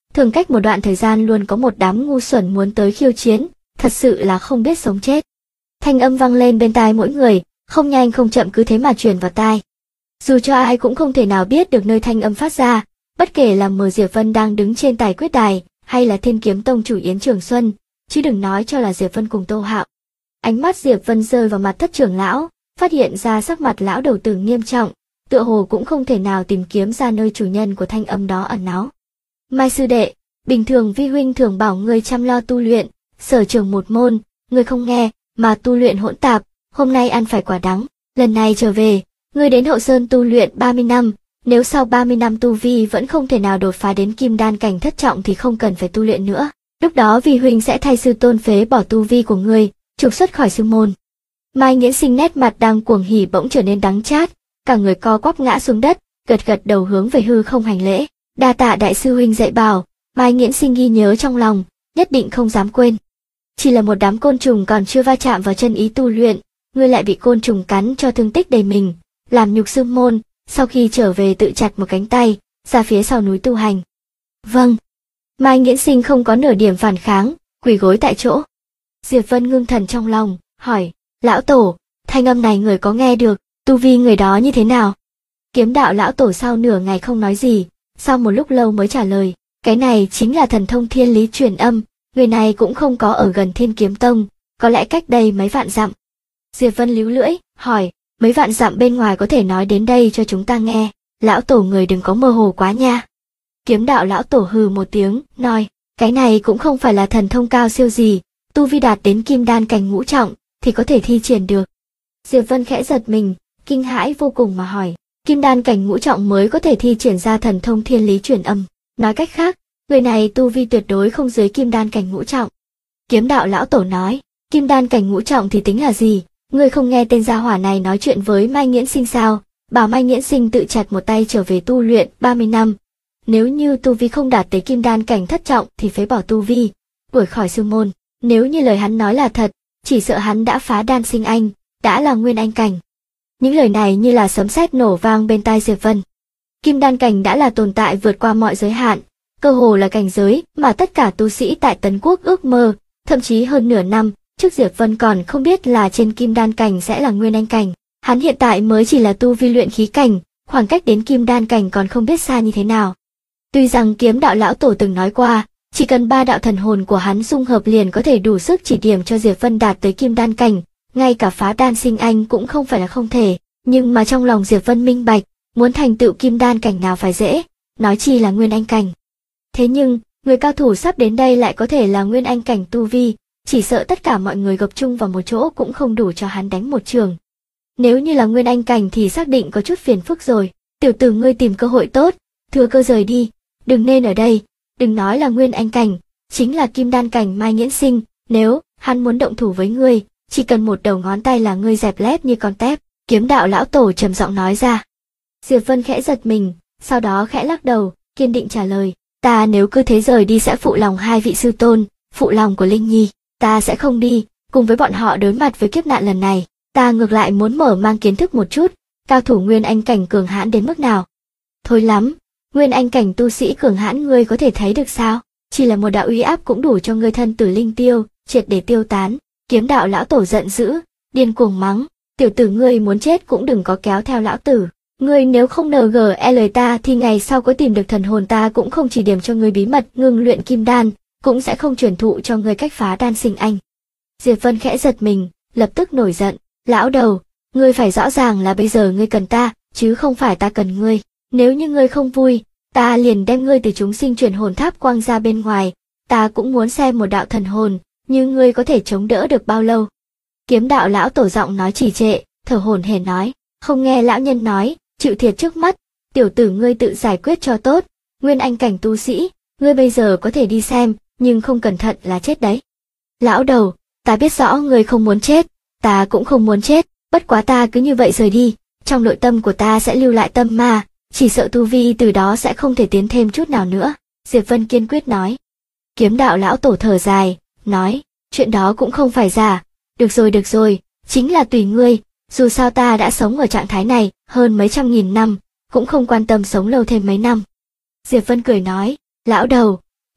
Speaker 1: thường cách một đoạn thời gian luôn có một đám ngu xuẩn muốn tới khiêu chiến, thật sự là không biết sống chết. Thanh âm vang lên bên tai mỗi người, không nhanh không chậm cứ thế mà truyền vào tai. Dù cho ai cũng không thể nào biết được nơi thanh âm phát ra, bất kể là Mờ Diệp Vân đang đứng trên tài quyết đài, hay là Thiên Kiếm Tông chủ Yến Trường Xuân, chứ đừng nói cho là Diệp Vân cùng Tô Hạo. Ánh mắt Diệp Vân rơi vào mặt Thất trưởng lão, phát hiện ra sắc mặt lão đầu tử nghiêm trọng, tựa hồ cũng không thể nào tìm kiếm ra nơi chủ nhân của thanh âm đó ẩn náu. Mai sư đệ, bình thường vi huynh thường bảo ngươi chăm lo tu luyện, sở trường một môn, ngươi không nghe, mà tu luyện hỗn tạp, hôm nay ăn phải quả đắng, lần này trở về, ngươi đến Hậu Sơn tu luyện 30 năm, nếu sau 30 năm tu vi vẫn không thể nào đột phá đến kim đan cảnh thất trọng thì không cần phải tu luyện nữa, lúc đó vi huynh sẽ thay sư tôn phế bỏ tu vi của ngươi, trục xuất khỏi sư môn. Mai Nghiễn Sinh nét mặt đang cuồng hỉ bỗng trở nên đắng chát, cả người co quắp ngã xuống đất, gật gật đầu hướng về hư không hành lễ, đa tạ đại sư huynh dạy bảo. Mai Nghiễn Sinh ghi nhớ trong lòng, nhất định không dám quên. Chỉ là một đám côn trùng còn chưa va chạm vào chân ý tu luyện, ngươi lại bị côn trùng cắn cho thương tích đầy mình, làm nhục sư môn, sau khi trở về tự chặt một cánh tay, ra phía sau núi tu hành. Vâng. Mai Nghiễn Sinh không có nửa điểm phản kháng, quỳ gối tại chỗ. Diệp Vân ngưng thần trong lòng, hỏi, lão tổ, thanh âm này người có nghe được, tu vi người đó như thế nào? Kiếm đạo lão tổ sau nửa ngày không nói gì, sau một lúc lâu mới trả lời, cái này chính là thần thông thiên lý truyền âm, người này cũng không có ở gần Thiên Kiếm Tông, có lẽ cách đây mấy vạn dặm. Diệp Vân líu lưỡi, hỏi, mấy vạn dặm bên ngoài có thể nói đến đây cho chúng ta nghe, lão tổ người đừng có mơ hồ quá nha. Kiếm đạo lão tổ hừ một tiếng, nói, cái này cũng không phải là thần thông cao siêu gì, tu vi đạt đến kim đan cảnh ngũ trọng, thì có thể thi triển được. Diệp Vân khẽ giật mình, kinh hãi vô cùng mà hỏi, kim đan cảnh ngũ trọng mới có thể thi triển ra thần thông thiên lý truyền âm, nói cách khác, người này tu vi tuyệt đối không dưới kim đan cảnh ngũ trọng. Kiếm đạo lão tổ nói, kim đan cảnh ngũ trọng thì tính là gì, ngươi không nghe tên gia hỏa này nói chuyện với Mai Nghiễn Sinh sao, bảo Mai Nghiễn Sinh tự chặt một tay trở về tu luyện 30 năm. Nếu như tu vi không đạt tới kim đan cảnh thất trọng thì phế bỏ tu vi, đuổi khỏi sư môn, nếu như lời hắn nói là thật, chỉ sợ hắn đã phá đan sinh anh, đã là nguyên anh cảnh. Những lời này như là sấm sét nổ vang bên tai Diệp Vân. Kim đan cảnh đã là tồn tại vượt qua mọi giới hạn, cơ hồ là cảnh giới mà tất cả tu sĩ tại Tấn Quốc ước mơ, thậm chí hơn nửa năm trước Diệp Vân còn không biết là trên kim đan cảnh sẽ là nguyên anh cảnh. Hắn hiện tại mới chỉ là tu vi luyện khí cảnh, khoảng cách đến kim đan cảnh còn không biết xa như thế nào. Tuy rằng kiếm đạo lão tổ từng nói qua, chỉ cần 3 đạo thần hồn của hắn dung hợp liền có thể đủ sức chỉ điểm cho Diệp Vân đạt tới kim đan cảnh, ngay cả phá đan sinh anh cũng không phải là không thể, nhưng mà trong lòng Diệp Vân minh bạch, muốn thành tựu kim đan cảnh nào phải dễ, nói chi là nguyên anh cảnh. Thế nhưng, người cao thủ sắp đến đây lại có thể là nguyên anh cảnh tu vi, chỉ sợ tất cả mọi người gộp chung vào một chỗ cũng không đủ cho hắn đánh một trường. Nếu như là nguyên anh cảnh thì xác định có chút phiền phức rồi, tiểu tử ngươi tìm cơ hội tốt, thừa cơ rời đi, đừng nên ở đây, đừng nói là nguyên anh cảnh, chính là kim đan cảnh Mai Nghiễn Sinh, nếu hắn muốn động thủ với ngươi, chỉ cần một đầu ngón tay là ngươi dẹp lép như con tép, kiếm đạo lão tổ trầm giọng nói ra. Diệp Vân khẽ giật mình, sau đó khẽ lắc đầu, kiên định trả lời, ta nếu cứ thế rời đi sẽ phụ lòng hai vị sư tôn, phụ lòng của Linh Nhi, ta sẽ không đi, cùng với bọn họ đối mặt với kiếp nạn lần này, ta ngược lại muốn mở mang kiến thức một chút, cao thủ nguyên anh cảnh cường hãn đến mức nào. Thôi lắm, nguyên anh cảnh tu sĩ cường hãn ngươi có thể thấy được sao, chỉ là một đạo uy áp cũng đủ cho ngươi thân tử linh tiêu, triệt để tiêu tán. Kiếm đạo lão tổ giận dữ, điên cuồng mắng, tiểu tử ngươi muốn chết cũng đừng có kéo theo lão tử, ngươi nếu không NGL ta thì ngày sau có tìm được thần hồn ta cũng không chỉ điểm cho ngươi bí mật ngưng luyện kim đan, cũng sẽ không truyền thụ cho ngươi cách phá đan sinh anh. Diệp Vân khẽ giật mình, lập tức nổi giận, lão đầu, ngươi phải rõ ràng là bây giờ ngươi cần ta, chứ không phải ta cần ngươi, nếu như ngươi không vui, ta liền đem ngươi từ chúng sinh truyền hồn tháp quăng ra bên ngoài, ta cũng muốn xem một đạo thần hồn, nhưng ngươi có thể chống đỡ được bao lâu. Kiếm đạo lão tổ giọng nói trì trệ, thở hổn hển nói, không nghe lão nhân nói, chịu thiệt trước mắt, tiểu tử ngươi tự giải quyết cho tốt, nguyên anh cảnh tu sĩ, ngươi bây giờ có thể đi xem, nhưng không cẩn thận là chết đấy. Lão đầu, ta biết rõ ngươi không muốn chết, ta cũng không muốn chết, bất quá ta cứ như vậy rời đi, trong nội tâm của ta sẽ lưu lại tâm ma, chỉ sợ tu vi từ đó sẽ không thể tiến thêm chút nào nữa, Diệp Vân kiên quyết nói. Kiếm đạo lão tổ thở dài, nói, chuyện đó cũng không phải giả, được rồi, chính là tùy ngươi, dù sao ta đã sống ở trạng thái này hơn mấy trăm nghìn năm, cũng không quan tâm sống lâu thêm mấy năm. Diệp Vân cười nói, lão đầu,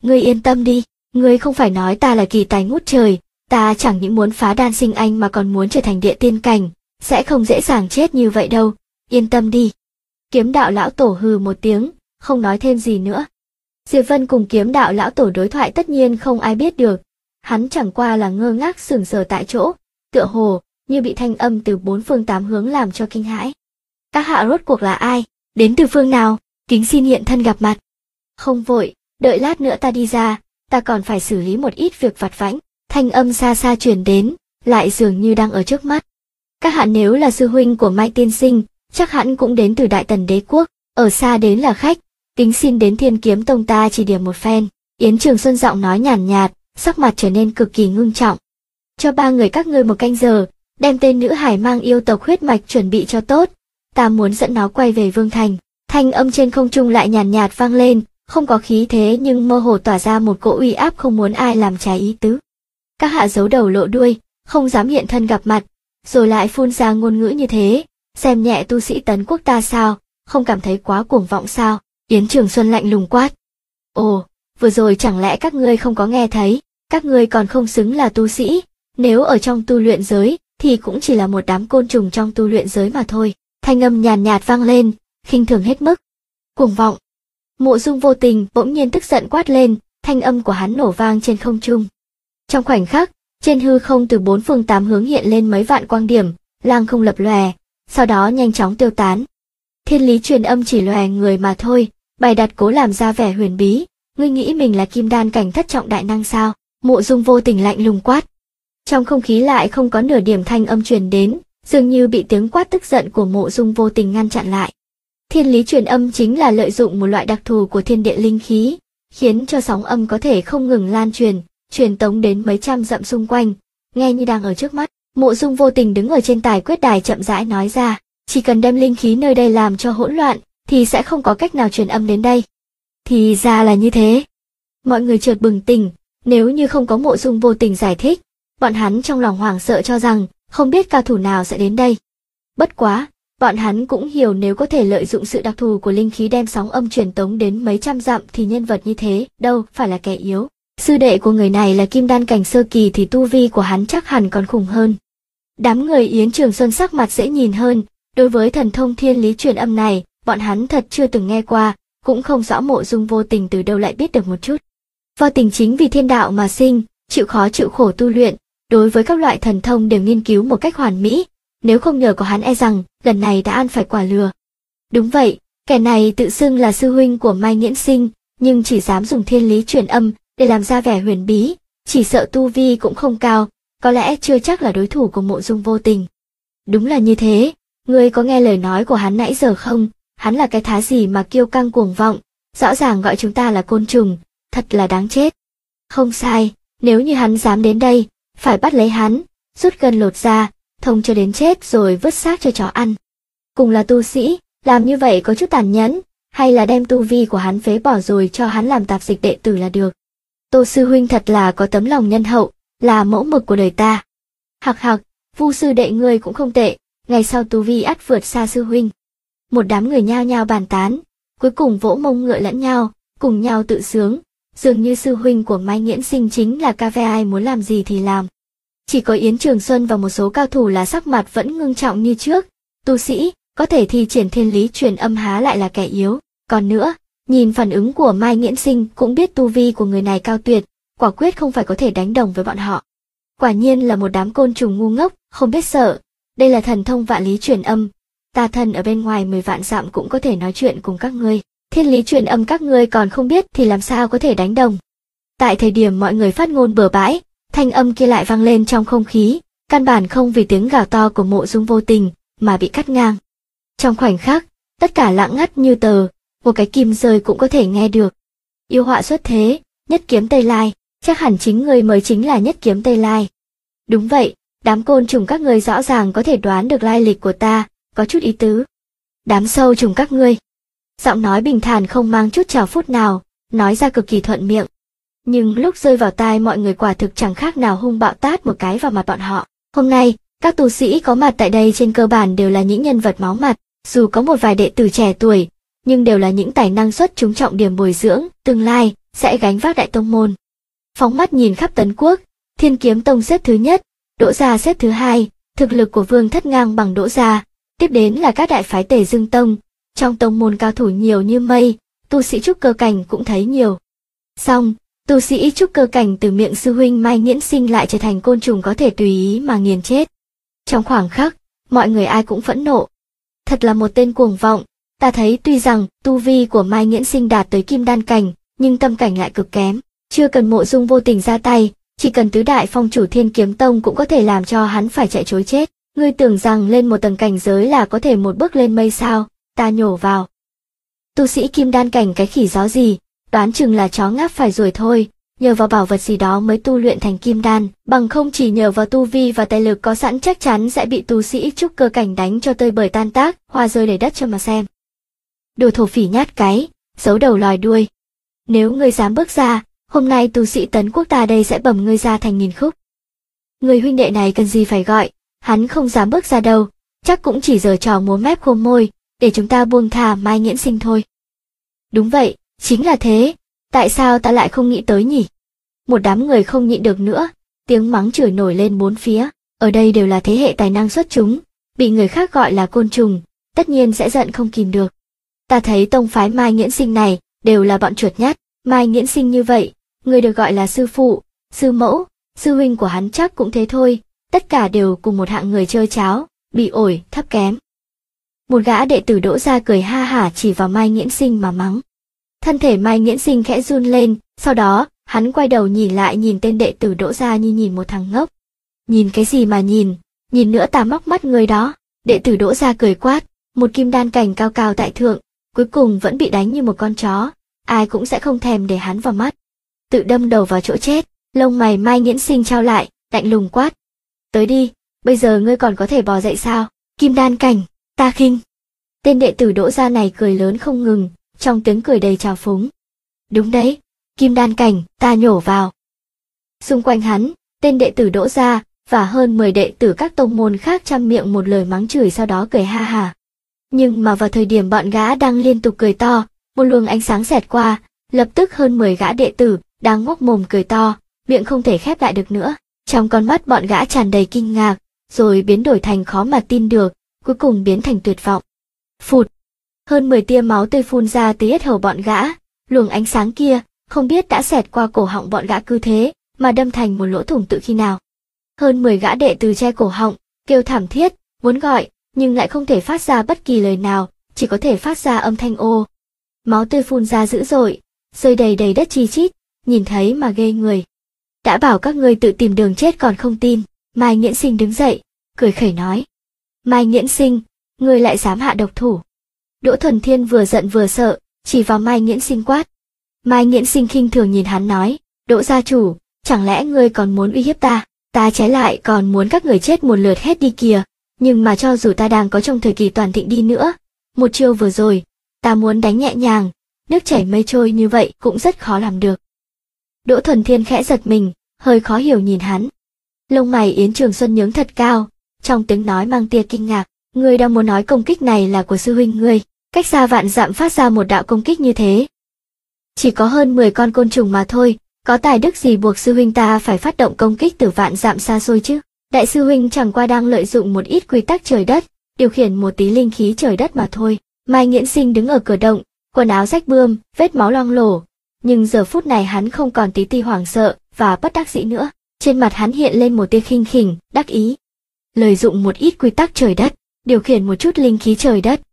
Speaker 1: Ngươi yên tâm đi, ngươi không phải nói ta là kỳ tài ngút trời, ta chẳng những muốn phá đan sinh anh mà còn muốn trở thành địa tiên cảnh, sẽ không dễ dàng chết như vậy đâu, yên tâm đi. Kiếm đạo lão tổ hừ một tiếng, không nói thêm gì nữa. Diệp Vân cùng kiếm đạo lão tổ đối thoại tất nhiên không ai biết được, hắn chẳng qua là ngơ ngác sững sờ tại chỗ, tựa hồ như bị thanh âm từ bốn phương tám hướng làm cho kinh hãi. Các hạ rốt cuộc là ai, đến từ phương nào, kính xin hiện thân gặp mặt. Không vội, đợi lát nữa ta đi ra, ta còn phải xử lý một ít việc vặt vãnh. Thanh âm xa xa truyền đến, lại dường như đang ở trước mắt. Các hạ nếu là sư huynh của Mai tiên sinh, chắc hẳn cũng đến từ Đại Tần đế quốc, ở xa đến là khách, kính xin đến Thiên Kiếm Tông ta chỉ điểm một phen. Yến Trường Xuân giọng nói nhàn nhạt, sắc mặt trở nên cực kỳ ngưng trọng. Cho ba người các ngươi một canh giờ, đem tên nữ hải mang yêu tộc huyết mạch chuẩn bị cho tốt, ta muốn dẫn nó quay về Vương Thành. Thanh âm trên không trung lại nhàn nhạt vang lên, không có khí thế nhưng mơ hồ tỏa ra một cỗ uy áp không muốn ai làm trái ý tứ. Các hạ giấu đầu lộ đuôi, không dám hiện thân gặp mặt, rồi lại phun ra ngôn ngữ như thế, xem nhẹ tu sĩ Tấn quốc ta sao, không cảm thấy quá cuồng vọng sao? Yến Trường Xuân lạnh lùng quát. Ồ, vừa rồi chẳng lẽ các ngươi không có nghe thấy, các ngươi còn không xứng là tu sĩ, nếu ở trong tu luyện giới, thì cũng chỉ là một đám côn trùng trong tu luyện giới mà thôi. Thanh âm nhàn nhạt vang lên, khinh thường hết mức. Cuồng vọng. Mộ Dung Vô Tình bỗng nhiên tức giận quát lên, thanh âm của hắn nổ vang trên không trung. Trong khoảnh khắc, trên hư không từ bốn phương tám hướng hiện lên mấy vạn quang điểm, lang không lập lòe, sau đó nhanh chóng tiêu tán. Thiên lý truyền âm chỉ lòe người mà thôi, bày đặt cố làm ra vẻ huyền bí, ngươi nghĩ mình là kim đan cảnh thất trọng đại năng sao? Mộ Dung Vô Tình lạnh lùng quát. Trong không khí lại không có nửa điểm thanh âm truyền đến, dường như bị tiếng quát tức giận của Mộ Dung Vô Tình ngăn chặn lại. Thiên lý truyền âm chính là lợi dụng một loại đặc thù của thiên địa linh khí, khiến cho sóng âm có thể không ngừng lan truyền tống đến mấy trăm dặm xung quanh, nghe như đang ở trước mắt. Mộ Dung Vô Tình đứng ở trên tài quyết đài chậm rãi nói ra, chỉ cần đem linh khí nơi đây làm cho hỗn loạn, thì sẽ không có cách nào truyền âm đến đây. Thì ra là như thế. Mọi người chợt bừng tỉnh, nếu như không có Mộ Dung Vô Tình giải thích, bọn hắn trong lòng hoảng sợ cho rằng, không biết cao thủ nào sẽ đến đây. Bất quá, bọn hắn cũng hiểu nếu có thể lợi dụng sự đặc thù của linh khí đem sóng âm truyền tống đến mấy trăm dặm thì nhân vật như thế đâu phải là kẻ yếu. Sư đệ của người này là kim đan cảnh sơ kỳ thì tu vi của hắn chắc hẳn còn khủng hơn. Đám người Yến Trường Xuân sắc mặt dễ nhìn hơn, đối với thần thông thiên lý truyền âm này, bọn hắn thật chưa từng nghe qua, cũng không rõ Mộ Dung Vô Tình từ đâu lại biết được một chút. Vô Tình chính vì thiên đạo mà sinh, chịu khó chịu khổ tu luyện, đối với các loại thần thông đều nghiên cứu một cách hoàn mỹ, nếu không nhờ có hắn e rằng lần này đã ăn phải quả lừa. Đúng vậy, kẻ này tự xưng là sư huynh của Mai Nghiễn Sinh, nhưng chỉ dám dùng thiên lý truyền âm để làm ra vẻ huyền bí, chỉ sợ tu vi cũng không cao, có lẽ chưa chắc là đối thủ của Mộ Dung Vô Tình. Đúng là như thế, ngươi có nghe lời nói của hắn nãy giờ không? Hắn là cái thá gì mà kiêu căng cuồng vọng, rõ ràng gọi chúng ta là côn trùng, thật là đáng chết. Không sai, nếu như hắn dám đến đây, phải bắt lấy hắn, rút gân lột da, thông cho đến chết rồi vứt xác cho chó ăn. Cùng là tu sĩ, làm như vậy có chút tàn nhẫn, hay là đem tu vi của hắn phế bỏ rồi cho hắn làm tạp dịch đệ tử là được. Tô sư huynh thật là có tấm lòng nhân hậu, là mẫu mực của đời ta. Hặc hặc, Vu sư đệ ngươi cũng không tệ, ngày sau tu vi ắt vượt xa sư huynh. Một đám người nhao nhao bàn tán, cuối cùng vỗ mông ngựa lẫn nhau, cùng nhau tự sướng, dường như sư huynh của Mai Nghiễn Sinh chính là ca ve ai muốn làm gì thì làm. Chỉ có Yến Trường Xuân và một số cao thủ là sắc mặt vẫn ngưng trọng như trước, tu sĩ, có thể thi triển thiên lý truyền âm há lại là kẻ yếu. Còn nữa, nhìn phản ứng của Mai Nghiễn Sinh cũng biết tu vi của người này cao tuyệt, quả quyết không phải có thể đánh đồng với bọn họ. Quả nhiên là một đám côn trùng ngu ngốc, không biết sợ, đây là thần thông vạn lý truyền âm, ta thân ở bên ngoài 10 vạn dặm cũng có thể nói chuyện cùng các ngươi, thiên lý truyền âm các ngươi còn không biết thì làm sao có thể đánh đồng. Tại thời điểm mọi người phát ngôn bừa bãi, thanh âm kia lại vang lên trong không khí, căn bản không vì tiếng gào to của Mộ Dung Vô Tình mà bị cắt ngang. Trong khoảnh khắc, tất cả lặng ngắt như tờ, một cái kim rơi cũng có thể nghe được. Yêu họa xuất thế, nhất kiếm Tây Lai, chắc hẳn chính người mới chính là nhất kiếm Tây Lai. Đúng vậy, đám côn trùng các ngươi rõ ràng có thể đoán được lai lịch của ta, có chút ý tứ. Đám sâu trùng các ngươi. Giọng nói bình thản không mang chút trào phút nào, nói ra cực kỳ thuận miệng. Nhưng lúc rơi vào tai mọi người quả thực chẳng khác nào hung bạo tát một cái vào mặt bọn họ. Hôm nay, các tu sĩ có mặt tại đây trên cơ bản đều là những nhân vật máu mặt, dù có một vài đệ tử trẻ tuổi, nhưng đều là những tài năng xuất chúng trọng điểm bồi dưỡng, tương lai sẽ gánh vác đại tông môn. Phóng mắt nhìn khắp Tấn Quốc, Thiên Kiếm Tông xếp thứ nhất, Đỗ gia xếp thứ hai, thực lực của Vương Thất ngang bằng Đỗ gia, tiếp đến là các đại phái Tề Dương Tông, trong tông môn cao thủ nhiều như mây, tu sĩ trúc cơ cảnh cũng thấy nhiều. Song, tu sĩ trúc cơ cảnh từ miệng sư huynh Mai Nghiễn Sinh lại trở thành côn trùng có thể tùy ý mà nghiền chết. Trong khoảng khắc, mọi người ai cũng phẫn nộ. Thật là một tên cuồng vọng, ta thấy tuy rằng tu vi của Mai Nghiễn Sinh đạt tới kim đan cảnh, nhưng tâm cảnh lại cực kém, chưa cần Mộ Dung vô tình ra tay, chỉ cần tứ đại phong chủ Thiên Kiếm Tông cũng có thể làm cho hắn phải chạy trối chết. Ngươi tưởng rằng lên một tầng cảnh giới là có thể một bước lên mây sao? Ta nhổ vào. Tu sĩ kim đan cảnh cái khỉ gió gì, đoán chừng là chó ngáp phải rồi thôi, nhờ vào bảo vật gì đó mới tu luyện thành kim đan, bằng không chỉ nhờ vào tu vi và tài lực có sẵn chắc chắn sẽ bị tu sĩ trúc cơ cảnh đánh cho tơi bời tan tác, hoa rơi đầy đất cho mà xem. Đồ thổ phỉ nhát cái, giấu đầu lòi đuôi. Nếu ngươi dám bước ra, hôm nay tu sĩ Tấn Quốc ta đây sẽ bầm ngươi ra thành nghìn khúc. Người huynh đệ này cần gì phải gọi, hắn không dám bước ra đâu, chắc cũng chỉ giở trò múa mép khôn môi, để chúng ta buông thà Mai Nghiễn Sinh thôi. Đúng vậy, chính là thế, tại sao ta lại không nghĩ tới nhỉ? Một đám người không nhịn được nữa, tiếng mắng chửi nổi lên bốn phía, ở đây đều là thế hệ tài năng xuất chúng, bị người khác gọi là côn trùng, tất nhiên sẽ giận không kìm được. Ta thấy tông phái Mai Nghiễn Sinh này đều là bọn chuột nhát, Mai Nghiễn Sinh như vậy, người được gọi là sư phụ, sư mẫu, sư huynh của hắn chắc cũng thế thôi, tất cả đều cùng một hạng người chơi cháo, bị ổi, thấp kém. Một gã đệ tử Đỗ gia cười ha hả chỉ vào Mai Nghiễn Sinh mà mắng. Thân thể Mai Nghiễn Sinh khẽ run lên, sau đó, hắn quay đầu nhìn lại nhìn tên đệ tử Đỗ gia như nhìn một thằng ngốc. Nhìn cái gì mà nhìn nữa ta móc mắt người đó. Đệ tử Đỗ gia cười quát, một kim đan cảnh cao cao tại thượng, cuối cùng vẫn bị đánh như một con chó, ai cũng sẽ không thèm để hắn vào mắt. Tự đâm đầu vào chỗ chết, lông mày Mai Nghiễn Sinh trao lại, lạnh lùng quát. Tới đi, bây giờ ngươi còn có thể bò dậy sao? Kim đan cảnh, ta khinh. Tên đệ tử Đỗ gia này cười lớn không ngừng, trong tiếng cười đầy trào phúng. Đúng đấy, kim đan cảnh, ta nhổ vào. Xung quanh hắn, tên đệ tử Đỗ gia và hơn 10 đệ tử các tông môn khác trăm miệng một lời mắng chửi sau đó cười ha hả. Nhưng mà vào thời điểm bọn gã đang liên tục cười to, một luồng ánh sáng xẹt qua, lập tức hơn 10 gã đệ tử đang ngoác mồm cười to, miệng không thể khép lại được nữa. Trong con mắt bọn gã tràn đầy kinh ngạc, rồi biến đổi thành khó mà tin được, cuối cùng biến thành tuyệt vọng. Phụt! Hơn 10 tia máu tươi phun ra từ yết hầu bọn gã, luồng ánh sáng kia, không biết đã xẹt qua cổ họng bọn gã cứ thế, mà đâm thành một lỗ thủng tự khi nào. Hơn 10 gã đệ tử che cổ họng, kêu thảm thiết, muốn gọi, nhưng lại không thể phát ra bất kỳ lời nào, chỉ có thể phát ra âm thanh ô. Máu tươi phun ra dữ dội, rơi đầy đầy đất chi chít, nhìn thấy mà ghê người. Đã bảo các ngươi tự tìm đường chết còn không tin. Mai Nghiễn Sinh đứng dậy, cười khẩy nói. Mai Nghiễn Sinh, ngươi lại dám hạ độc thủ. Đỗ Thuần Thiên vừa giận vừa sợ, chỉ vào Mai Nghiễn Sinh quát. Mai Nghiễn Sinh khinh thường nhìn hắn nói, Đỗ gia chủ, chẳng lẽ ngươi còn muốn uy hiếp ta? Ta trái lại còn muốn các người chết một lượt hết đi kìa, nhưng mà cho dù ta đang có trong thời kỳ toàn thịnh đi nữa, một chiêu vừa rồi, ta muốn đánh nhẹ nhàng, nước chảy mây trôi như vậy cũng rất khó làm được. Đỗ Thuần Thiên khẽ giật mình, hơi khó hiểu nhìn hắn. Lông mày Yến Trường Xuân nhướng thật cao, trong tiếng nói mang tia kinh ngạc, ngươi đang muốn nói công kích này là của sư huynh ngươi, cách xa vạn dặm phát ra một đạo công kích như thế. Chỉ có hơn 10 con côn trùng mà thôi, có tài đức gì buộc sư huynh ta phải phát động công kích từ vạn dặm xa xôi chứ? Đại sư huynh chẳng qua đang lợi dụng một ít quy tắc trời đất, điều khiển một tí linh khí trời đất mà thôi. Mai Nghiễn Sinh đứng ở cửa động, quần áo rách bươm, vết máu loang lổ, nhưng giờ phút này hắn không còn tí ti hoảng sợ và bất đắc dĩ nữa, trên mặt hắn hiện lên một tia khinh khỉnh, đắc ý. Lợi dụng một ít quy tắc trời đất, điều khiển một chút linh khí trời đất.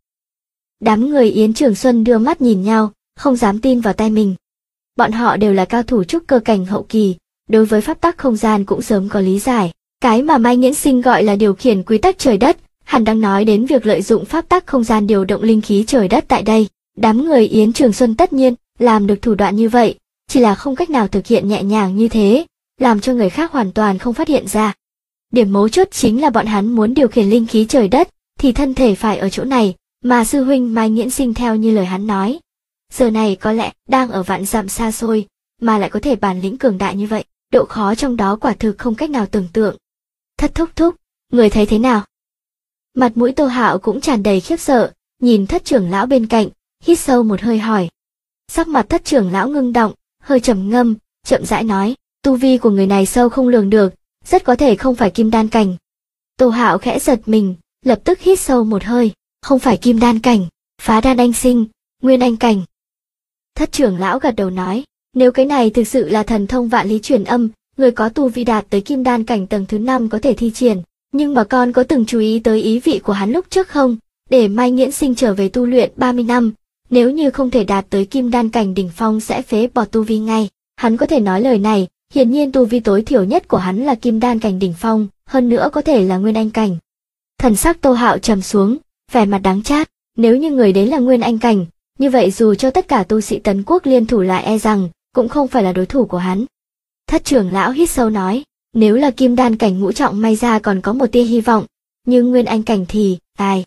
Speaker 1: Đám người Yến Trường Xuân đưa mắt nhìn nhau, không dám tin vào tai mình. Bọn họ đều là cao thủ trúc cơ cảnh hậu kỳ, đối với pháp tắc không gian cũng sớm có lý giải. Cái mà Mai Nghiễn Sinh gọi là điều khiển quy tắc trời đất, hắn đang nói đến việc lợi dụng pháp tắc không gian điều động linh khí trời đất tại đây. Đám người Yến Trường Xuân tất nhiên làm được thủ đoạn như vậy, chỉ là không cách nào thực hiện nhẹ nhàng như thế, làm cho người khác hoàn toàn không phát hiện ra. Điểm mấu chốt chính là bọn hắn muốn điều khiển linh khí trời đất, thì thân thể phải ở chỗ này, mà sư huynh Mai Nghiễn Sinh theo như lời hắn nói. Giờ này có lẽ đang ở vạn dặm xa xôi, mà lại có thể bản lĩnh cường đại như vậy, độ khó trong đó quả thực không cách nào tưởng tượng. Thất thúc thúc, người thấy thế nào? Mặt mũi Tô Hạo cũng tràn đầy khiếp sợ, nhìn Thất trưởng lão bên cạnh, hít sâu một hơi hỏi. Sắc mặt Thất trưởng lão ngưng động, hơi trầm ngâm, chậm rãi nói, tu vi của người này sâu không lường được, rất có thể không phải kim đan cảnh. Tô Hạo khẽ giật mình, lập tức hít sâu một hơi, không phải kim đan cảnh, phá đan anh sinh, nguyên anh cảnh. Thất trưởng lão gật đầu nói, nếu cái này thực sự là thần thông vạn lý truyền âm, người có tu vi đạt tới kim đan cảnh tầng thứ 5 có thể thi triển, nhưng mà con có từng chú ý tới ý vị của hắn lúc trước không? Để Mai Nghiễn Sinh trở về tu luyện 30 năm, nếu như không thể đạt tới kim đan cảnh đỉnh phong sẽ phế bỏ tu vi ngay. Hắn có thể nói lời này, hiển nhiên tu vi tối thiểu nhất của hắn là kim đan cảnh đỉnh phong, hơn nữa có thể là nguyên anh cảnh. Thần sắc Tô Hạo trầm xuống, vẻ mặt đắng chát, nếu như người đến là nguyên anh cảnh, như vậy dù cho tất cả tu sĩ Tấn Quốc liên thủ lại e rằng cũng không phải là đối thủ của hắn. Thất trưởng lão hít sâu nói, nếu là kim đan cảnh ngũ trọng may ra còn có một tia hy vọng, nhưng nguyên anh cảnh thì, ai?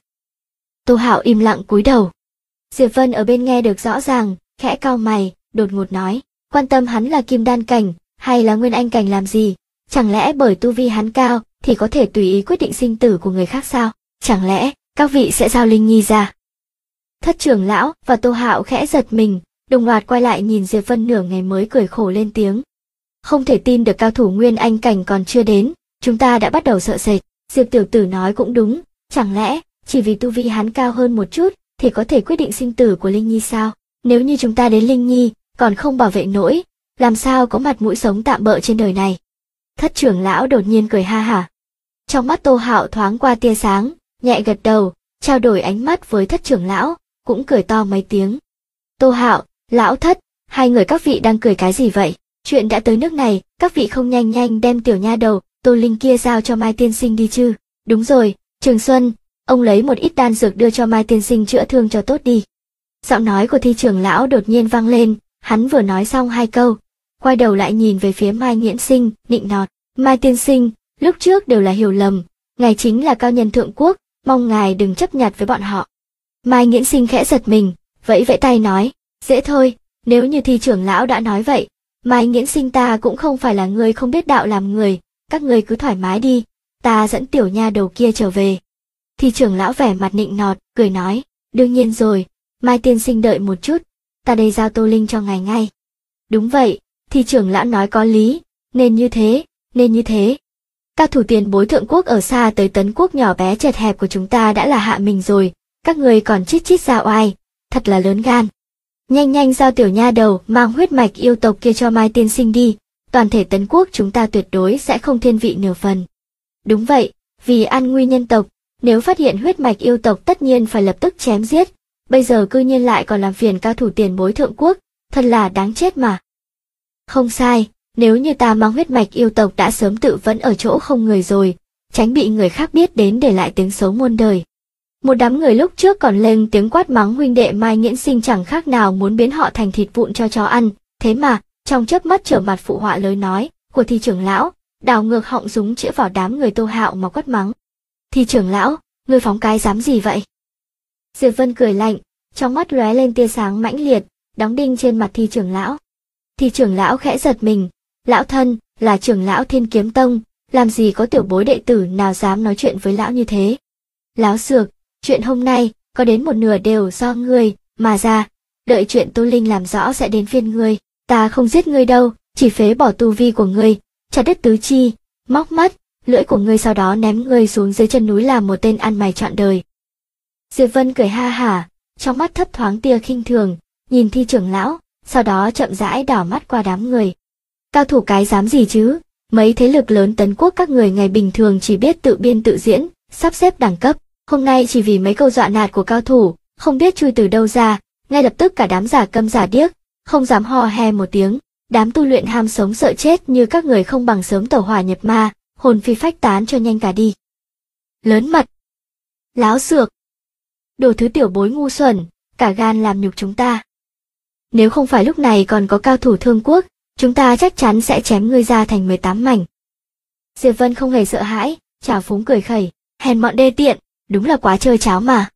Speaker 1: Tô Hạo im lặng cúi đầu. Diệp Vân ở bên nghe được rõ ràng, khẽ cau mày, đột ngột nói, quan tâm hắn là kim đan cảnh, hay là nguyên anh cảnh làm gì? Chẳng lẽ bởi tu vi hắn cao, thì có thể tùy ý quyết định sinh tử của người khác sao? Chẳng lẽ, các vị sẽ giao Linh Nhi ra? Thất trưởng lão và Tô Hạo khẽ giật mình, đồng loạt quay lại nhìn Diệp Vân nửa ngày mới cười khổ lên tiếng. Không thể tin được cao thủ nguyên anh cảnh còn chưa đến, chúng ta đã bắt đầu sợ sệt. Diệp tiểu tử nói cũng đúng, chẳng lẽ, chỉ vì tu vi hắn cao hơn một chút, thì có thể quyết định sinh tử của Linh Nhi sao? Nếu như chúng ta đến Linh Nhi, còn không bảo vệ nổi, làm sao có mặt mũi sống tạm bợ trên đời này? Thất trưởng lão đột nhiên cười ha hả. Trong mắt Tô Hạo thoáng qua tia sáng, nhẹ gật đầu, trao đổi ánh mắt với Thất trưởng lão, cũng cười to mấy tiếng. Tô Hạo, lão Thất, hai người các vị đang cười cái gì vậy? Chuyện đã tới nước này, các vị không nhanh nhanh đem tiểu nha đầu, Tô Linh kia giao cho Mai tiên sinh đi chứ? Đúng rồi, Trường Xuân, ông lấy một ít đan dược đưa cho Mai tiên sinh chữa thương cho tốt đi. Giọng nói của Thi trưởng lão đột nhiên vang lên, hắn vừa nói xong hai câu, quay đầu lại nhìn về phía Mai Nghiễn Sinh, nịnh nọt, Mai tiên sinh, lúc trước đều là hiểu lầm, ngài chính là cao nhân thượng quốc, mong ngài đừng chấp nhặt với bọn họ. Mai Nghiễn Sinh khẽ giật mình, vẫy vẫy tay nói, dễ thôi, nếu như Thi trưởng lão đã nói vậy, Mai Nghiễn Sinh ta cũng không phải là người không biết đạo làm người, các người cứ thoải mái đi, ta dẫn tiểu nha đầu kia trở về. Thi trưởng lão vẻ mặt nịnh nọt, cười nói, đương nhiên rồi, Mai tiên sinh đợi một chút, ta đây giao Tô Linh cho ngài ngay. Đúng vậy, Thi trưởng lão nói có lý, nên như thế, nên như thế. Cao thủ tiền bối thượng quốc ở xa tới Tấn Quốc nhỏ bé chật hẹp của chúng ta đã là hạ mình rồi, các người còn chít chít ra oai, thật là lớn gan. Nhanh nhanh giao tiểu nha đầu mang huyết mạch yêu tộc kia cho Mai tiên sinh đi, toàn thể Tấn Quốc chúng ta tuyệt đối sẽ không thiên vị nửa phần. Đúng vậy, vì an nguy nhân tộc, nếu phát hiện huyết mạch yêu tộc tất nhiên phải lập tức chém giết, bây giờ cư nhiên lại còn làm phiền cao thủ tiền bối thượng quốc, thật là đáng chết mà. Không sai, nếu như ta mang huyết mạch yêu tộc đã sớm tự vẫn ở chỗ không người rồi, tránh bị người khác biết đến để lại tiếng xấu muôn đời. Một đám người lúc trước còn lên tiếng quát mắng huynh đệ Mai Nghiễn Sinh chẳng khác nào muốn biến họ thành thịt vụn cho chó ăn, thế mà, trong chớp mắt trở mặt phụ họa lời nói của Thi trưởng lão, đảo ngược họng súng chĩa vào đám người Tô Hạo mà quát mắng. Thi trưởng lão, ngươi phóng cái dám gì vậy? Diệp Vân cười lạnh, trong mắt lóe lên tia sáng mãnh liệt, đóng đinh trên mặt Thi trưởng lão. Thi trưởng lão khẽ giật mình, lão thân, là trưởng lão Thiên Kiếm Tông, làm gì có tiểu bối đệ tử nào dám nói chuyện với lão như thế? Láo xược, chuyện hôm nay, có đến một nửa đều do ngươi, mà ra, đợi chuyện Tô Linh làm rõ sẽ đến phiên ngươi, ta không giết ngươi đâu, chỉ phế bỏ tu vi của ngươi, chặt đứt tứ chi, móc mắt, lưỡi của ngươi sau đó ném ngươi xuống dưới chân núi làm một tên ăn mày trọn đời. Diệp Vân cười ha hả, trong mắt thấp thoáng tia khinh thường, nhìn Thi trưởng lão, sau đó chậm rãi đảo mắt qua đám người. Cao thủ cái dám gì chứ, mấy thế lực lớn Tấn Quốc các người ngày bình thường chỉ biết tự biên tự diễn, sắp xếp đẳng cấp, hôm nay chỉ vì mấy câu dọa nạt của cao thủ, không biết chui từ đâu ra, ngay lập tức cả đám giả câm giả điếc, không dám hò he một tiếng, đám tu luyện ham sống sợ chết như các người không bằng sớm tẩu hỏa nhập ma, hồn phi phách tán cho nhanh cả đi. Lớn mật, láo xược, đồ thứ tiểu bối ngu xuẩn, cả gan làm nhục chúng ta. Nếu không phải lúc này còn có cao thủ thương quốc, chúng ta chắc chắn sẽ chém ngươi ra thành 18 mảnh. Diệp Vân không hề sợ hãi, trào phúng cười khẩy, hèn mọn đê tiện, đúng là quá chơi cháo mà.